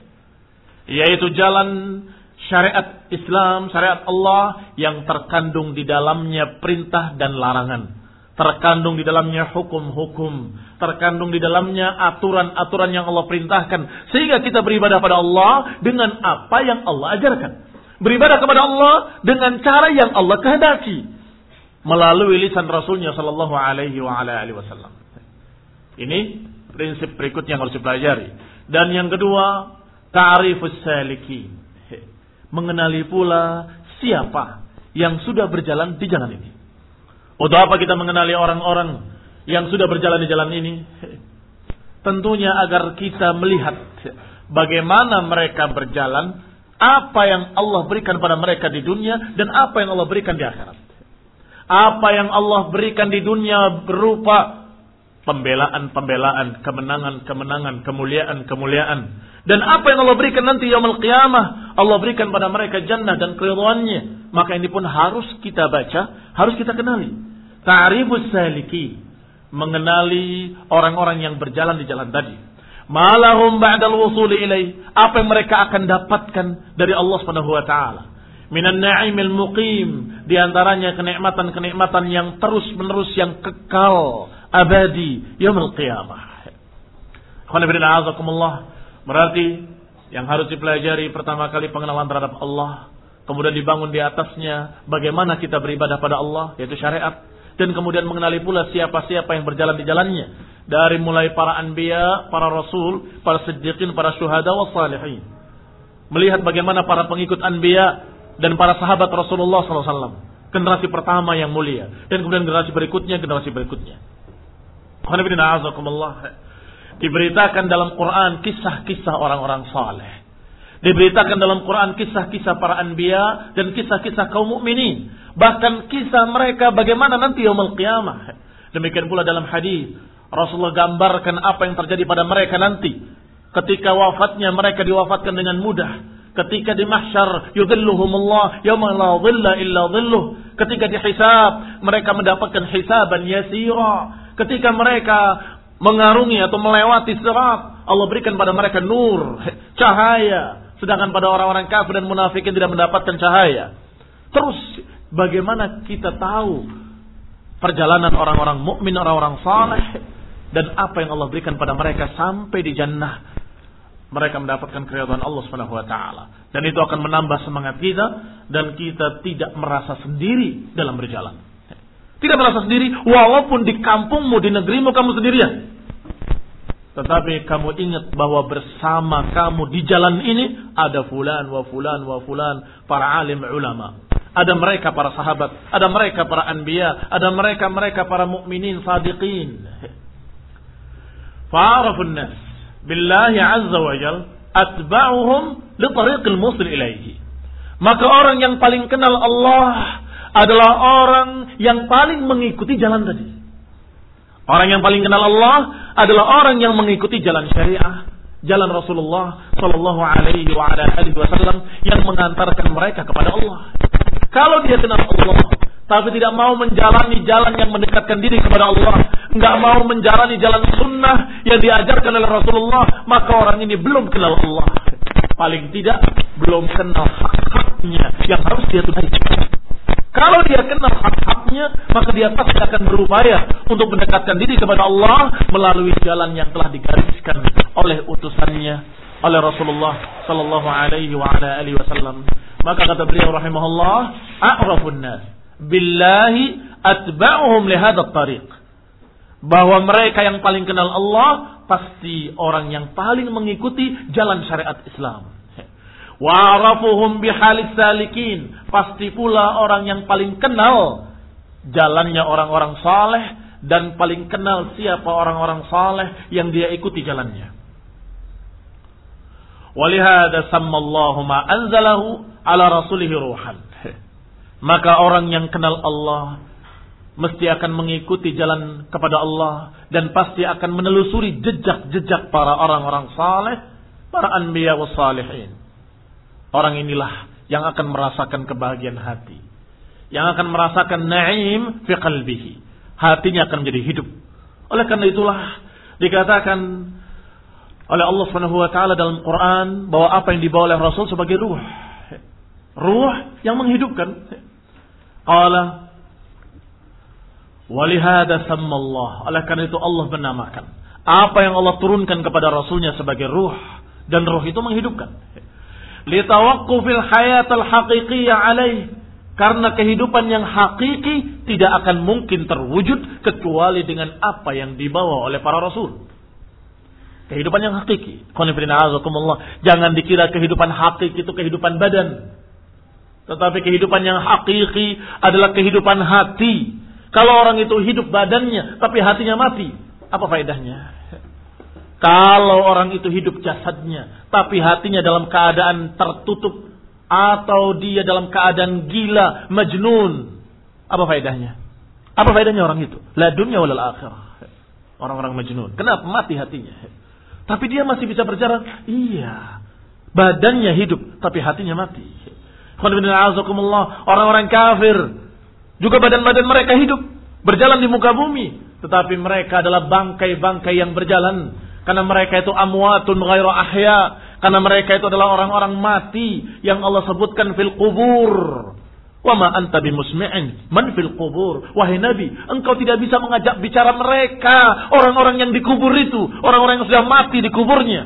S1: yaitu jalan syariat Islam, syariat Allah yang terkandung di dalamnya perintah dan larangan, terkandung di dalamnya hukum-hukum, terkandung di dalamnya aturan-aturan yang Allah perintahkan, sehingga kita beribadah pada Allah dengan apa yang Allah ajarkan, beribadah kepada Allah dengan cara yang Allah kehendaki melalui lisan Rasulnya sallallahu alaihi wa ala alihi wasallam. Ini prinsip berikutnya yang harus dipelajari. Dan yang kedua, ta'rifus salikin, mengenali pula siapa yang sudah berjalan di jalan ini. Untuk apa kita mengenali orang-orang yang sudah berjalan di jalan ini? Tentunya agar kita melihat bagaimana mereka berjalan, apa yang Allah berikan pada mereka di dunia, dan apa yang Allah berikan di akhirat. Apa yang Allah berikan di dunia berupa pembelaan-pembelaan, kemenangan-kemenangan, kemuliaan-kemuliaan. Dan apa yang Allah berikan nanti yaumul qiyamah, Allah berikan pada mereka jannah dan keridhaannya. Maka ini pun harus kita baca, harus kita kenali. Ta'rifus saliki, mengenali orang-orang yang berjalan di jalan tadi. Malahum ba'dal wusuli ilaih, apa yang mereka akan dapatkan dari Allah Subhanahu wa taala. Minan na'imil muqim, di antaranya kenikmatan-kenikmatan yang terus-menerus, yang kekal, abadi, yaumul qiyamah. Berarti yang harus dipelajari pertama kali pengenalan terhadap Allah, kemudian dibangun di atasnya bagaimana kita beribadah pada Allah, yaitu syariat, dan kemudian mengenali pula siapa-siapa yang berjalan di jalannya, dari mulai para anbiya, para rasul, para siddiqin, para syuhada wa salihin. Melihat bagaimana para pengikut anbiya dan para sahabat Rasulullah sallallahu alaihi wasallam, generasi pertama yang mulia, dan kemudian generasi berikutnya, generasi berikutnya. Diberitakan dalam Quran kisah-kisah orang-orang saleh. Diberitakan dalam Quran kisah-kisah para anbiya dan kisah-kisah kaum mukminin. Bahkan kisah mereka bagaimana nanti yaumul qiyamah. Demikian pula dalam hadis Rasulullah gambarkan apa yang terjadi pada mereka nanti. Ketika wafatnya mereka diwafatkan dengan mudah. Ketika di mahsyar yudhilluhumullah yauma la dhilla illa dhilluh. Ketika dihisab mereka mendapatkan hisaban yasira. Ketika mereka mengarungi atau melewati sirat, Allah berikan pada mereka nur, cahaya. Sedangkan pada orang-orang kafir dan munafikin tidak mendapatkan cahaya. Terus bagaimana kita tahu perjalanan orang-orang mukmin, orang-orang saleh, dan apa yang Allah berikan pada mereka sampai di jannah? Mereka mendapatkan keridhaan Allah Subhanahu wa taala. Dan itu akan menambah semangat kita dan kita tidak merasa sendiri dalam berjalan. Tidak merasa sendiri walaupun di kampungmu, di negerimu kamu sendirian. Tetapi kamu ingat bahwa bersama kamu di jalan ini ada fulan wa fulan wa fulan, para alim ulama. Ada mereka para sahabat, ada mereka para anbiya, ada mereka-mereka para mukminin sadiqin. Fa'arafun nas billahi azza wa jal atba'uhum li tariqil musil ilaihi. Maka orang yang paling kenal Allah adalah orang yang paling mengikuti jalan tadi. Orang yang paling kenal Allah adalah orang yang mengikuti jalan syariah, jalan Rasulullah sallallahu alaihi wa ala alihi wasallam yang mengantarkan mereka kepada Allah. Kalau dia kenal Allah tapi tidak mau menjalani jalan yang mendekatkan diri kepada Allah, enggak mau menjalani jalan sunnah yang diajarkan oleh Rasulullah, maka orang ini belum kenal Allah. Paling tidak belum kenal hak-haknya yang harus dia tunaikan. Kalau dia kenal hak-haknya, maka dia pasti akan berupaya untuk mendekatkan diri kepada Allah melalui jalan yang telah digariskan oleh utusannya, oleh Rasulullah sallallahu alaihi wa ala alihi wasallam. Maka kata beliau rahimahullah, a'rafun nas billahi atba'uhum li hadzal tariq. Bahwa mereka yang paling kenal Allah pasti orang yang paling mengikuti jalan syariat Islam. Wa'arafuhum bihalis salikin, pasti pula orang yang paling kenal jalannya orang-orang saleh dan paling kenal siapa orang-orang saleh yang dia ikuti jalannya. Walihada sammallahu ma anzalahu ala rasulihi ruhan. Maka orang yang kenal Allah mesti akan mengikuti jalan kepada Allah dan pasti akan menelusuri jejak-jejak para orang-orang saleh, para anbiya was salihin. Orang inilah yang akan merasakan kebahagiaan hati, yang akan merasakan na'im fi qalbihi. Hatinya akan menjadi hidup. Oleh karena itulah dikatakan oleh Allah Subhanahu wa taala dalam Quran bahwa apa yang dibawa oleh Rasul sebagai ruh. Ruh yang menghidupkan. Qala walihada sammallah. Oleh karena itu Allah menamakan apa yang Allah turunkan kepada Rasulnya sebagai ruh, dan ruh itu menghidupkan. Litawaqqufil hayatal haqiqiyyah alaih, karena kehidupan yang hakiki tidak akan mungkin terwujud kecuali dengan apa yang dibawa oleh para rasul. Kehidupan yang hakiki. Jangan dikira kehidupan hakiki itu kehidupan badan. Tetapi kehidupan yang hakiki adalah kehidupan hati. Kalau orang itu hidup badannya tapi hatinya mati, apa faedahnya? Kalau orang itu hidup jasadnya tapi hatinya dalam keadaan tertutup atau dia dalam keadaan gila, majnun, apa faedahnya? Apa faedahnya orang itu? La dunya walal akhirah. Orang-orang majnun. Kenapa? Mati hatinya. Tapi dia masih bisa berjalan. Iya. Badannya hidup tapi hatinya mati. Orang-orang kafir juga badan-badan mereka hidup, berjalan di muka bumi, tetapi mereka adalah bangkai-bangkai yang berjalan. Karena mereka itu amwatun ghairu ahya. Karena mereka itu adalah orang-orang mati yang Allah sebutkan fil qubur. Wa ma anta bimusmi'in man fil qubur. Wahai Nabi, engkau tidak bisa mengajak bicara mereka, orang-orang yang dikubur itu, orang-orang yang sudah mati di kuburnya.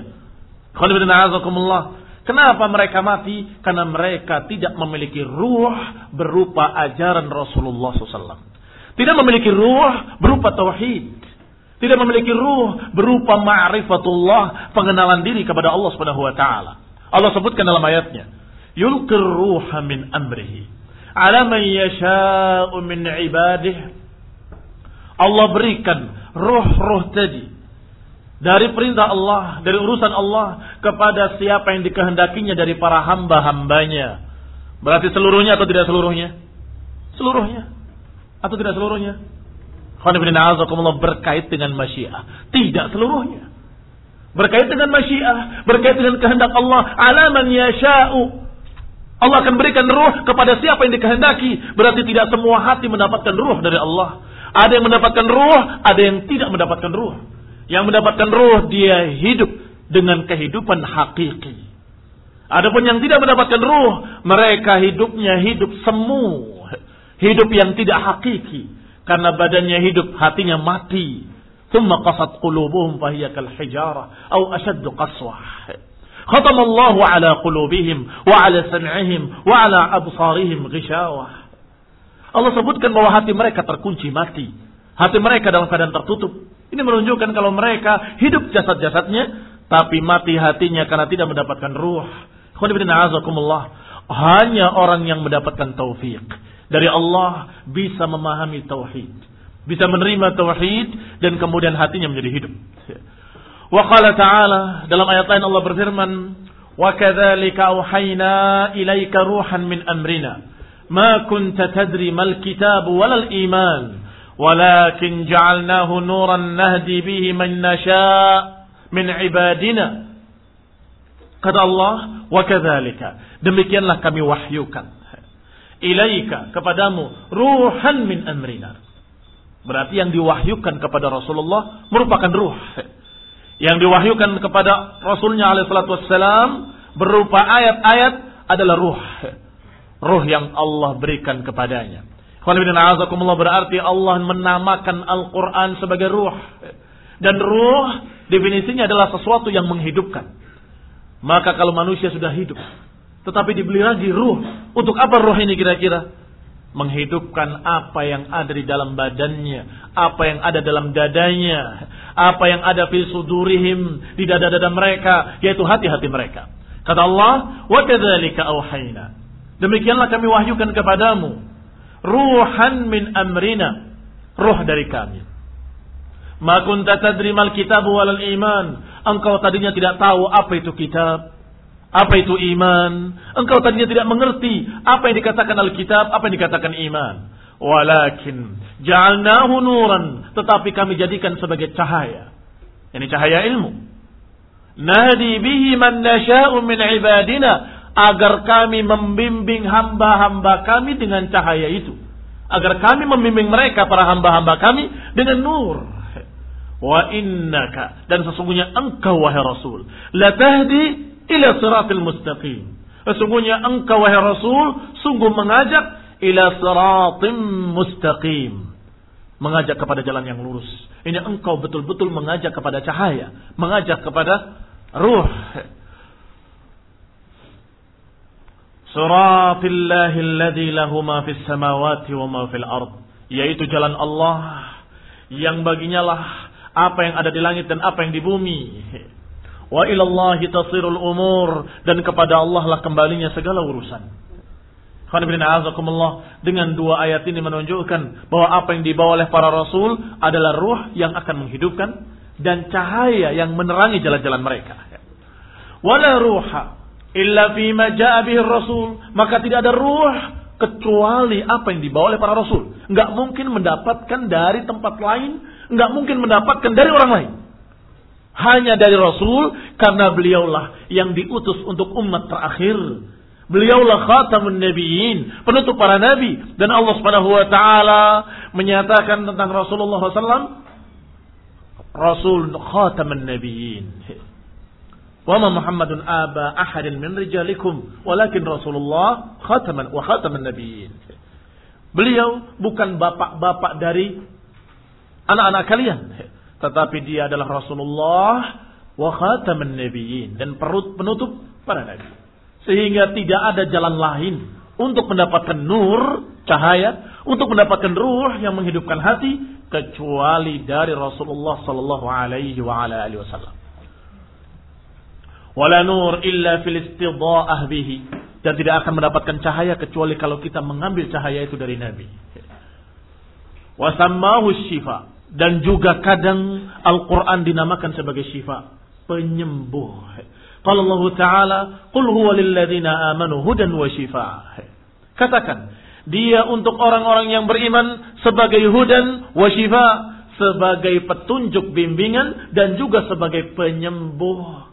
S1: Kenapa mereka mati? Karena mereka tidak memiliki ruh berupa ajaran Rasulullah shallallahu alaihi wasallam. Tidak memiliki ruh berupa tauhid. Tidak memiliki ruh berupa ma'rifatullah, pengenalan diri kepada Allah Subhanahu wa taala. Allah sebutkan dalam ayatnya, yulqir ruha min amrihi ala man yasha'u min ibadihi. Allah berikan ruh-ruh tadi dari perintah Allah, dari urusan Allah kepada siapa yang dikehendakinya dari para hamba-hambanya. Berarti seluruhnya atau tidak seluruhnya? Seluruhnya atau tidak seluruhnya? Berkait dengan masyiah. Tidak seluruhnya. Berkait dengan masyiah, berkait dengan kehendak Allah. Ala man yasha'u. Allah akan berikan ruh kepada siapa yang dikehendaki. Berarti tidak semua hati mendapatkan ruh dari Allah. Ada yang mendapatkan ruh, ada yang tidak mendapatkan ruh. Yang mendapatkan ruh dia hidup dengan kehidupan hakiki. Adapun yang tidak mendapatkan ruh, mereka hidupnya hidup semu. Hidup yang tidak hakiki. Karena badannya hidup, hatinya mati. Thumma qasat qulubuhum fahiya kal hijarah aw ashaddu qaswah. Khatamallahu ala qulubihim wa ala sam'ihim wa ala absarihim ghishawah. Allah sebutkan bahwa hati mereka terkunci mati. Hati mereka dalam keadaan tertutup. Ini menunjukkan kalau mereka hidup jasad-jasadnya tapi mati hatinya karena tidak mendapatkan ruh. Hanya orang yang mendapatkan taufik dari Allah bisa memahami tauhid, bisa menerima tauhid dan kemudian hatinya menjadi hidup. Wa qala ta'ala, dalam ayat lain Allah berfirman, wa kadzalika auhayna ilaika ruhan min amrina ma kunta tadri mal kitab walal iman walakin ja'alnahu nuran nahdi bihi man nasha' min ibadina. Kata Allah, wa kadzalika, demikianlah kami wahyukan ilaika, kepadamu, ruhan min amrina. Berarti yang diwahyukan kepada Rasulullah merupakan ruh. Yang diwahyukan kepada Rasulnya alaihi salatu wassalam berupa ayat-ayat adalah ruh. Ruh yang Allah berikan kepadanya. Berarti Allah menamakan Al-Quran sebagai ruh. Dan ruh definisinya adalah sesuatu yang menghidupkan. Maka kalau manusia sudah hidup, tetapi dibeli lagi ruh. Untuk apa ruh ini kira-kira? Menghidupkan apa yang ada di dalam badannya, apa yang ada dalam dadanya, apa yang ada fi sudurihim, di dada-dada mereka, yaitu hati-hati mereka. Kata Allah, wa kadzalika auhayna, demikianlah kami wahyukan kepadamu ruhan min amrina, ruh dari kami. Ma kunta tadri mal kitab walal iman, engkau tadinya tidak tahu apa itu kitab, apa itu iman. Engkau tadinya tidak mengerti apa yang dikatakan Alkitab, apa yang dikatakan iman. Walakin ja'alnahu nuran, tetapi kami jadikan sebagai cahaya. Ini cahaya ilmu. Nahdi bihi man nasha'u min ibadina, agar kami membimbing hamba-hamba kami dengan cahaya itu. Agar kami membimbing mereka, para hamba-hamba kami, dengan nur. Wa innaka, dan sesungguhnya engkau wahai Rasul, la tahdi ila siratil mustaqim. Sesungguhnya engkau wahai Rasul sungguh mengajak ila siratim mustaqim, mengajak kepada jalan yang lurus. Ini engkau betul-betul mengajak kepada cahaya, mengajak kepada ruh. Siratillahi alladzi lahu ma fis samawati wa ma fil ard, yaitu jalan Allah yang baginya lah apa yang ada di langit dan apa yang di bumi. Wa ilallahi tasirul umur, dan kepada Allah lah kembalinya segala urusan. Dengan dua ayat ini menunjukkan bahwa apa yang dibawa oleh para rasul adalah ruh yang akan menghidupkan dan cahaya yang menerangi jalan-jalan mereka. Wala ruha illa fima jaa bihi rasul, maka tidak ada ruh kecuali apa yang dibawa oleh para rasul. Enggak mungkin mendapatkan dari tempat lain, enggak mungkin mendapatkan dari orang lain. Hanya dari Rasul, karena beliaulah yang diutus untuk umat terakhir. Beliaulah khatamun nabiyyin, penutup para nabi. Dan Allah Subhanahu wa taala menyatakan tentang Rasulullah sallallahu alaihi wasallam, Rasul khatamun nabiyyin. Wa ma Muhammadun aba ahadin min rijalikum, walakin Rasulullah khataman wa khatamun nabiyyin. Beliau bukan bapak-bapak dari anak-anak kalian, tetapi dia adalah Rasulullah wa khataman nabiyyin, dan penutup para nabi. Sehingga tidak ada jalan lain untuk mendapatkan nur, cahaya, untuk mendapatkan ruh yang menghidupkan hati kecuali dari Rasulullah sallallahu alaihi wa ala alihi wasallam. Wala nur illa fil istidha'ah bihi, dan tidak akan mendapatkan cahaya kecuali kalau kita mengambil cahaya itu dari nabi. Wa sammahu syifa, Dan juga kadang Al-Quran dinamakan sebagai syifa, penyembuh. Qala Allah Ta'ala, "Qul huwa lilladzina amanu hudan wa shifa." Katakan, dia untuk orang-orang yang beriman sebagai hudan wa shifa, sebagai petunjuk bimbingan dan juga sebagai penyembuh.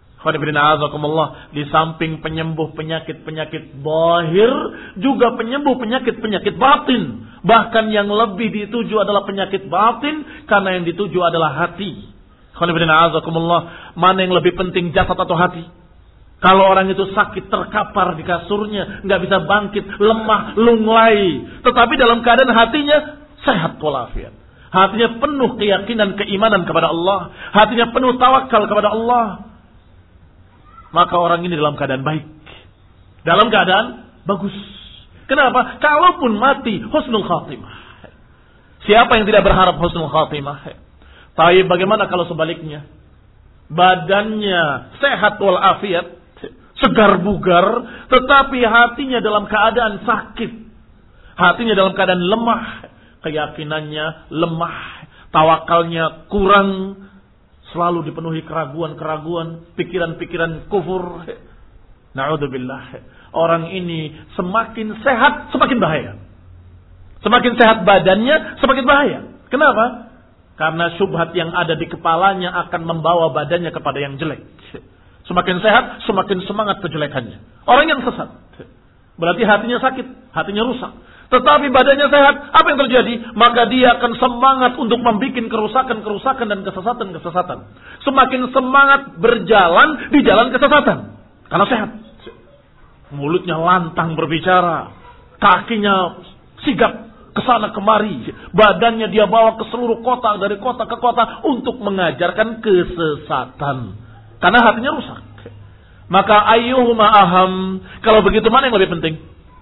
S1: Di samping penyembuh penyakit-penyakit zahir, juga penyembuh penyakit-penyakit batin. Bahkan yang lebih dituju adalah penyakit batin, karena yang dituju adalah hati. Mana yang lebih penting, jasad atau hati? Kalau orang itu sakit, terkapar di kasurnya, nggak bisa bangkit, lemah, lunglai, tetapi dalam keadaan hatinya sehat walafiat, hatinya penuh keyakinan, keimanan kepada Allah, hatinya penuh tawakal kepada Allah, maka orang ini dalam keadaan baik, dalam keadaan bagus. Kenapa? Kalaupun mati husnul khatimah. Siapa yang tidak berharap husnul khatimah? Tapi bagaimana kalau sebaliknya? Badannya sehat walafiat, segar bugar, tetapi hatinya dalam keadaan sakit, hatinya dalam keadaan lemah, keyakinannya lemah, tawakalnya kurang, selalu dipenuhi keraguan-keraguan, pikiran-pikiran kufur. Na'udzubillah. Orang ini semakin sehat, semakin bahaya. Semakin sehat badannya, semakin bahaya. Kenapa? Karena syubhat yang ada di kepalanya akan membawa badannya kepada yang jelek. Semakin sehat, semakin semangat kejelekannya. Orang yang sesat, berarti hatinya sakit, hatinya rusak. Tetapi badannya sehat, apa yang terjadi? Maka dia akan semangat untuk membuat kerusakan-kerusakan dan kesesatan-kesesatan. Semakin semangat berjalan di jalan kesesatan, karena sehat. Mulutnya lantang berbicara, kakinya sigap kesana kemari, badannya dia bawa ke seluruh kota, dari kota ke kota untuk mengajarkan kesesatan, karena hatinya rusak. Maka ayyuhuma aham, kalau begitu mana yang lebih penting?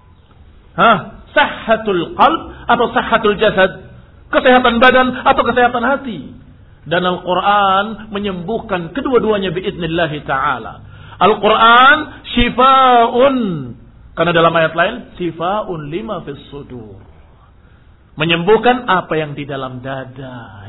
S1: Hah? Sahhatul qalb atau sahhatul jasad? Kesehatan badan atau kesehatan hati? Dan Al-Quran menyembuhkan kedua-duanya biidznillah ta'ala. Al-Quran syifa'un, karena dalam ayat lain syifa'un lima fis sudur, menyembuhkan apa yang di dalam dada.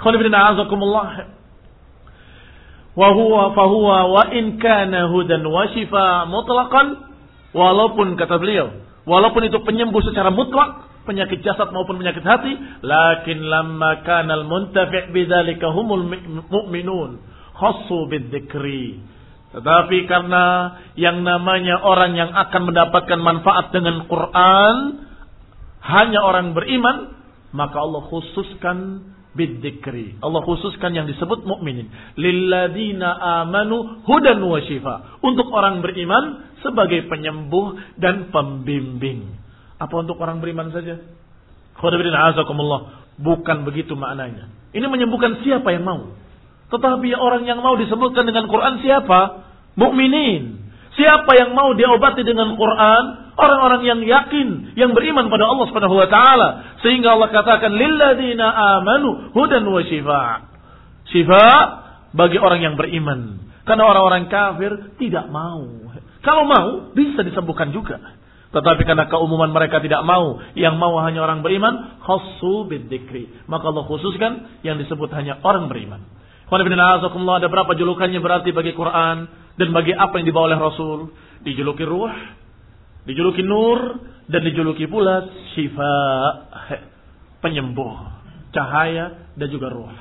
S1: Wa huwa fa huwa wa in kana hudan wa shifa mutlaqan, walaupun kata beliau, walaupun itu penyembuh secara mutlak penyakit jasad maupun penyakit hati, lakin lamma kana al-muntafi' bidzalika humul mu'minun khassu bidzikri. Tetapi karena yang namanya orang yang akan mendapatkan manfaat dengan Quran hanya orang beriman, maka Allah khususkan bidzikri. Allah khususkan yang disebut mukminin. Lilladzina amanu hudan wa shifa. Untuk orang beriman sebagai penyembuh dan pembimbing. Apa untuk orang beriman saja? Bukan begitu maknanya. Ini menyembuhkan siapa yang mau. Tetapi orang yang mau disebutkan dengan Quran siapa? Mukminin. Siapa yang mau diobati dengan Quran? Orang-orang yang yakin, yang beriman pada Allah Subhanahu wa taala. Sehingga Allah katakan lilladzina amanu hudan wa shifa. Shifa bagi orang yang beriman. Karena orang-orang kafir tidak mau. Kalau mau bisa disembuhkan juga. Tetapi karena keumuman mereka tidak mau, yang mau hanya orang beriman, khassu bidzikri. Maka Allah khususkan yang disebut hanya orang beriman. Ada berapa julukannya berarti bagi Quran dan bagi apa yang dibawa oleh Rasul? Dijuluki ruh, dijuluki nur, dan dijuluki pula syifa, penyembuh, cahaya dan juga ruh.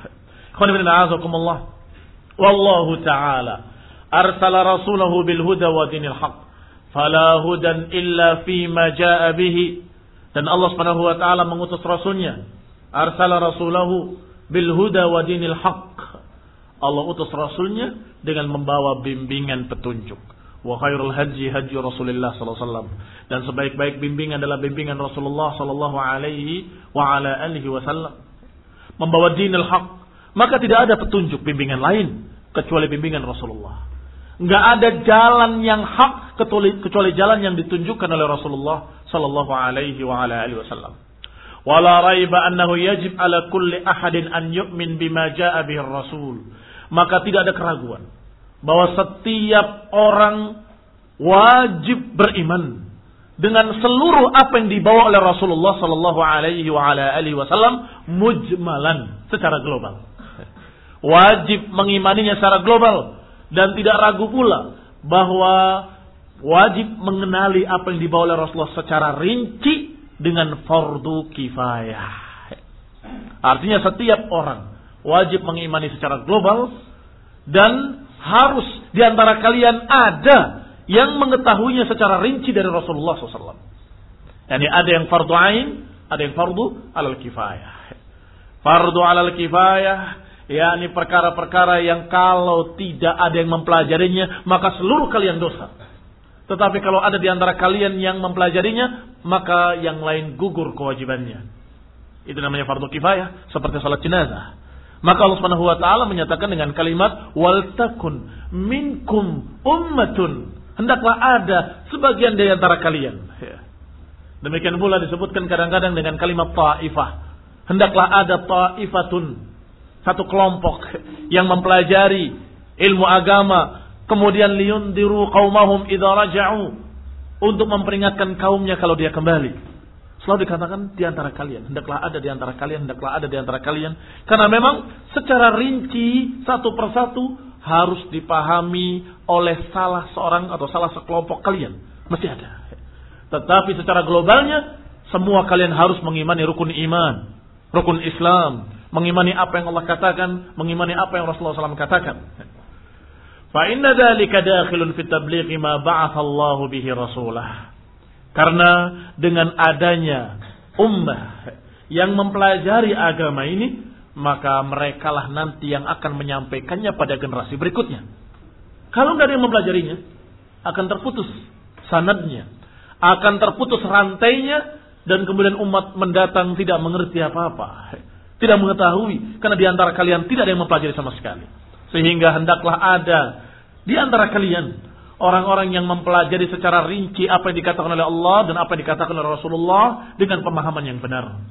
S1: Wallahu ta'ala arsala rasulahu bil huda wa dinil haq, fala hudan illa fima jaa bihi. Dan Allah Subhanahu wa taala mengutus rasulnya, arsala rasulahu bil huda wa dinil haq. Allah utus rasulnya dengan membawa bimbingan petunjuk. Wa khairul haji haji Rasulullah sallallahu alaihi wasallam. Dan sebaik-baik bimbingan adalah bimbingan Rasulullah sallallahu alaihi wa ala alihi wasallam. Membawa dinul haq, maka tidak ada petunjuk bimbingan lain kecuali bimbingan Rasulullah. Enggak ada jalan yang hak kecuali, kecuali jalan yang ditunjukkan oleh Rasulullah sallallahu alaihi wa ala alihi wasallam. Wala raiba annahu yajib ala kulli ahadin an yu'min bima jaa bihi Rasul. Maka tidak ada keraguan bahwa setiap orang wajib beriman dengan seluruh apa yang dibawa oleh Rasulullah sallallahu alaihi wa ala alihi wasallam mujmalan, secara global. Wajib mengimaninya secara global dan tidak ragu pula bahwa wajib mengenali apa yang dibawa oleh Rasulullah secara rinci dengan fardu kifayah. Artinya setiap orang wajib mengimani secara global dan harus di antara kalian ada yang mengetahuinya secara rinci dari Rasulullah shallallahu alaihi wasallam. Yani ada yang fardu ain, ada yang fardu alal kifayah. Fardu alal kifayah, yakni perkara-perkara yang kalau tidak ada yang mempelajarinya, maka seluruh kalian dosa. Tetapi kalau ada di antara kalian yang mempelajarinya, maka yang lain gugur kewajibannya. Itu namanya fardu kifayah, seperti salat jenazah. Maka Allah Subhanahu wa taala menyatakan dengan kalimat wal takun minkum ummatun, hendaklah ada sebagian dari antara kalian. Demikian pula disebutkan kadang-kadang dengan kalimat taifah. Hendaklah ada taifatun, satu kelompok yang mempelajari ilmu agama, kemudian liyundiru qaumahum idza raja'u, untuk memperingatkan kaumnya kalau dia kembali. Selalu dikatakan di antara kalian, hendaklah ada di antara kalian, hendaklah ada di antara kalian. Karena memang secara rinci satu persatu harus dipahami oleh salah seorang atau salah sekelompok kalian. Mesti ada. Tetapi secara globalnya semua kalian harus mengimani rukun iman, rukun Islam, mengimani apa yang Allah katakan, mengimani apa yang Rasulullah shallallahu alaihi wasallam katakan. Fa inna dzalika dakhilun fi tablighi ma ba'atha Allahu bihi rasulah. Karena dengan adanya ummah yang mempelajari agama ini, maka merekalah nanti yang akan menyampaikannya pada generasi berikutnya. Kalau nggak ada yang mempelajarinya, akan terputus sanadnya, akan terputus rantainya, dan kemudian umat mendatang tidak mengerti apa-apa, tidak mengetahui, karena di antara kalian tidak ada yang mempelajari sama sekali. Sehingga hendaklah ada di antara kalian orang-orang yang mempelajari secara rinci apa yang dikatakan oleh Allah dan apa yang dikatakan oleh Rasulullah dengan pemahaman yang benar,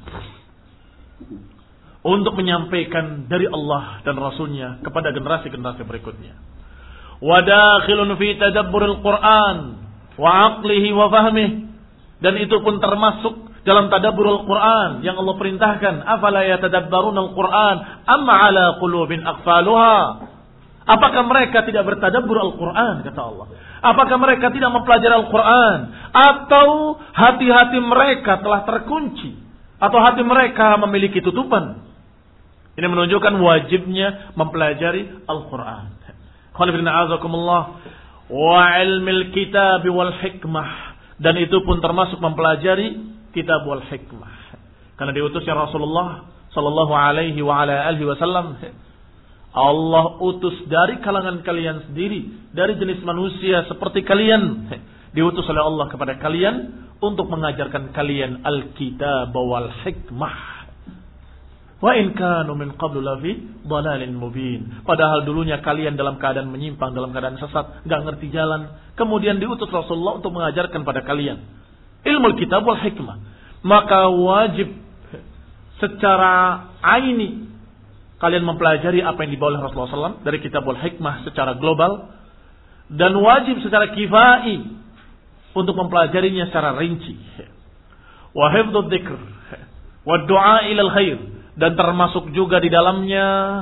S1: untuk menyampaikan dari Allah dan Rasulnya kepada generasi-generasi berikutnya. Wa dakhilun fi tadabburil Qur'an wa aqlihi wa fahmihi, dan itu pun termasuk dalam tadabburul Quran yang Allah perintahkan, afala yatadabbarunal Quran amma ala qulubin aqfaluha. Apakah mereka tidak bertadabbur Al-Quran, kata Allah? Apakah mereka tidak mempelajari Al-Quran? Atau hati-hati mereka telah terkunci? Atau hati mereka memiliki tutupan? Ini menunjukkan wajibnya mempelajari Al-Quran. Wa ilmil kitab wal hikmah. Dan itu pun termasuk mempelajari kitab wal hikmah. Karena diutusnya Rasulullah sallallahu alaihi wa ala alihi wasallam, Allah utus dari kalangan kalian sendiri, dari jenis manusia seperti kalian, diutus oleh Allah kepada kalian untuk mengajarkan kalian al-kitab wal hikmah. Wa in kanu min qablu lafi dhalalin mubin. Padahal dulunya kalian dalam keadaan menyimpang, dalam keadaan sesat, enggak ngerti jalan. Kemudian diutus Rasulullah untuk mengajarkan pada kalian ilmu kitab wal hikmah. Maka wajib secara aini kalian mempelajari apa yang dibawa oleh Rasulullah shallallahu alaihi wasallam dari kitab wal hikmah secara global, dan wajib secara kifai untuk mempelajarinya secara rinci. Wa hifdzud dzikr wa du'a ilal khair, dan termasuk juga di dalamnya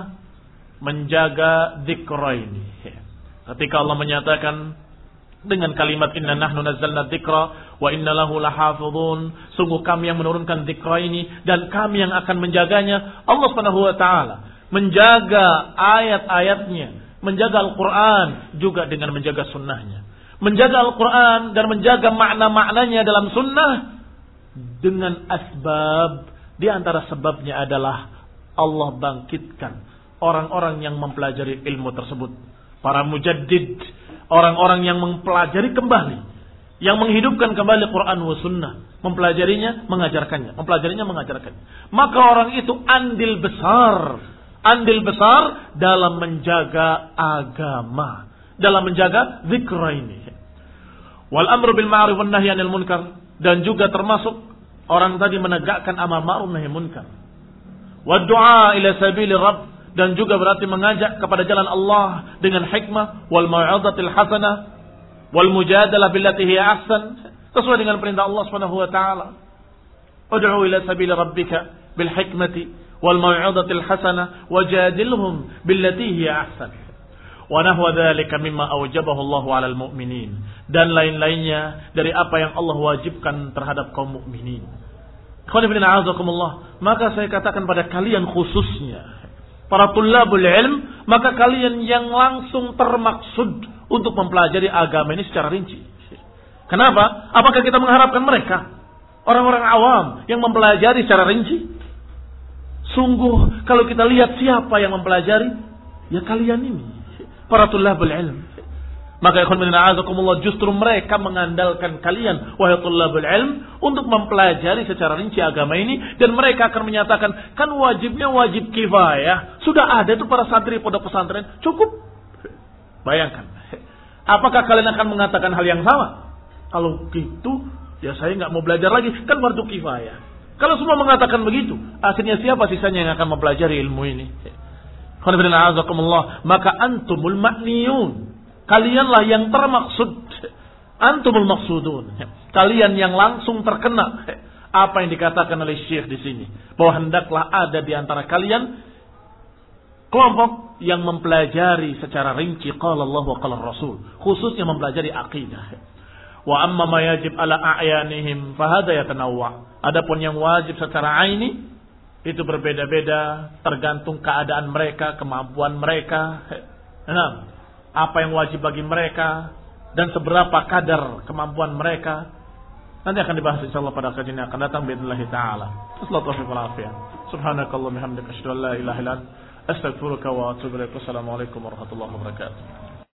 S1: menjaga dzikra ini. Ketika Allah menyatakan dengan kalimat inna nahnu nazzalna dzikra wa inna lahu lahafizun, sungguh kami yang menurunkan dzikra ini dan kami yang akan menjaganya. Allah Subhanahu wa taala menjaga ayat-ayatnya, menjaga Al-Quran juga dengan menjaga sunnahnya. Menjaga Al-Quran dan menjaga makna-maknanya dalam sunnah dengan asbab. Di antara sebabnya adalah Allah bangkitkan orang-orang yang mempelajari ilmu tersebut, para mujaddid, orang-orang yang mempelajari kembali, yang menghidupkan kembali Quran wa sunnah, mempelajarinya, mengajarkannya, mempelajarinya, mengajarkannya. Maka orang itu andil besar, andil besar dalam menjaga agama, dalam menjaga zikra ini. Wal amru bil ma'ruf wan nahyi 'anil munkar, dan juga termasuk orang tadi menegakkan amar ma'ruf nahi munkar. Wa du'a ila sabili rabb, dan juga berarti mengajak kepada jalan Allah dengan hikmah, wal mau'izatil hasanah, wal mujadalah billati hiya ahsan, sesuai dengan perintah Allah Subhanahu wa taala. Ud'u ila sabili rabbika bil hikmati wal mau'izatil hasanah wajadilhum billati hiya ahsan. Wa nahwa dzalika mimma awjabahu Allahu 'alal mu'minin, dan lain-lainnya dari apa yang Allah wajibkan terhadap kaum mukminin. Khonifina a'azakumullah, maka saya katakan pada kalian khususnya para tullabul ilm, maka kalian yang langsung termaksud untuk mempelajari agama ini secara rinci. Kenapa? Apakah kita mengharapkan mereka orang-orang awam yang mempelajari secara rinci? Sungguh kalau kita lihat siapa yang mempelajari, ya kalian ini, para tullabul ilm. Maka ikhwan fillah a'azakumullah, justru mereka mengandalkan kalian wahai tullabul ilm untuk mempelajari secara rinci agama ini, dan mereka akan menyatakan, kan wajibnya wajib kifayah, sudah ada itu para santri pondok pesantren, cukup. Bayangkan, apakah kalian akan mengatakan hal yang sama? Kalau gitu, ya saya nggak mau belajar lagi, kan fardu kifayah. Kalau semua mengatakan begitu, akhirnya siapa sisanya yang akan mempelajari ilmu ini? Maka antumul ma'niyun, kalianlah yang termaksud, antumul maksudun, kalian yang langsung terkena apa yang dikatakan oleh Syekh di sini, bahwa hendaklah ada di antara kalian kelompok yang mempelajari secara rinci qala Allah wa qala Rasul, khususnya mempelajari akidah. Wa amma ma yajib ala a'yanihim fahada yatanawwa. Adapun yang wajib secara aini itu berbeda-beda tergantung keadaan mereka, kemampuan mereka. Nah, apa yang wajib bagi mereka dan seberapa kadar kemampuan mereka nanti akan dibahas insyaallah pada kajian yang akan datang باذنillah taala. Wassalatu wassalamu subhanakallahumma hamdaka asyhadu an la ilaha illa anta astaghfiruka wa atubu ilaik. Wassalamu alaikum warahmatullahi wabarakatuh.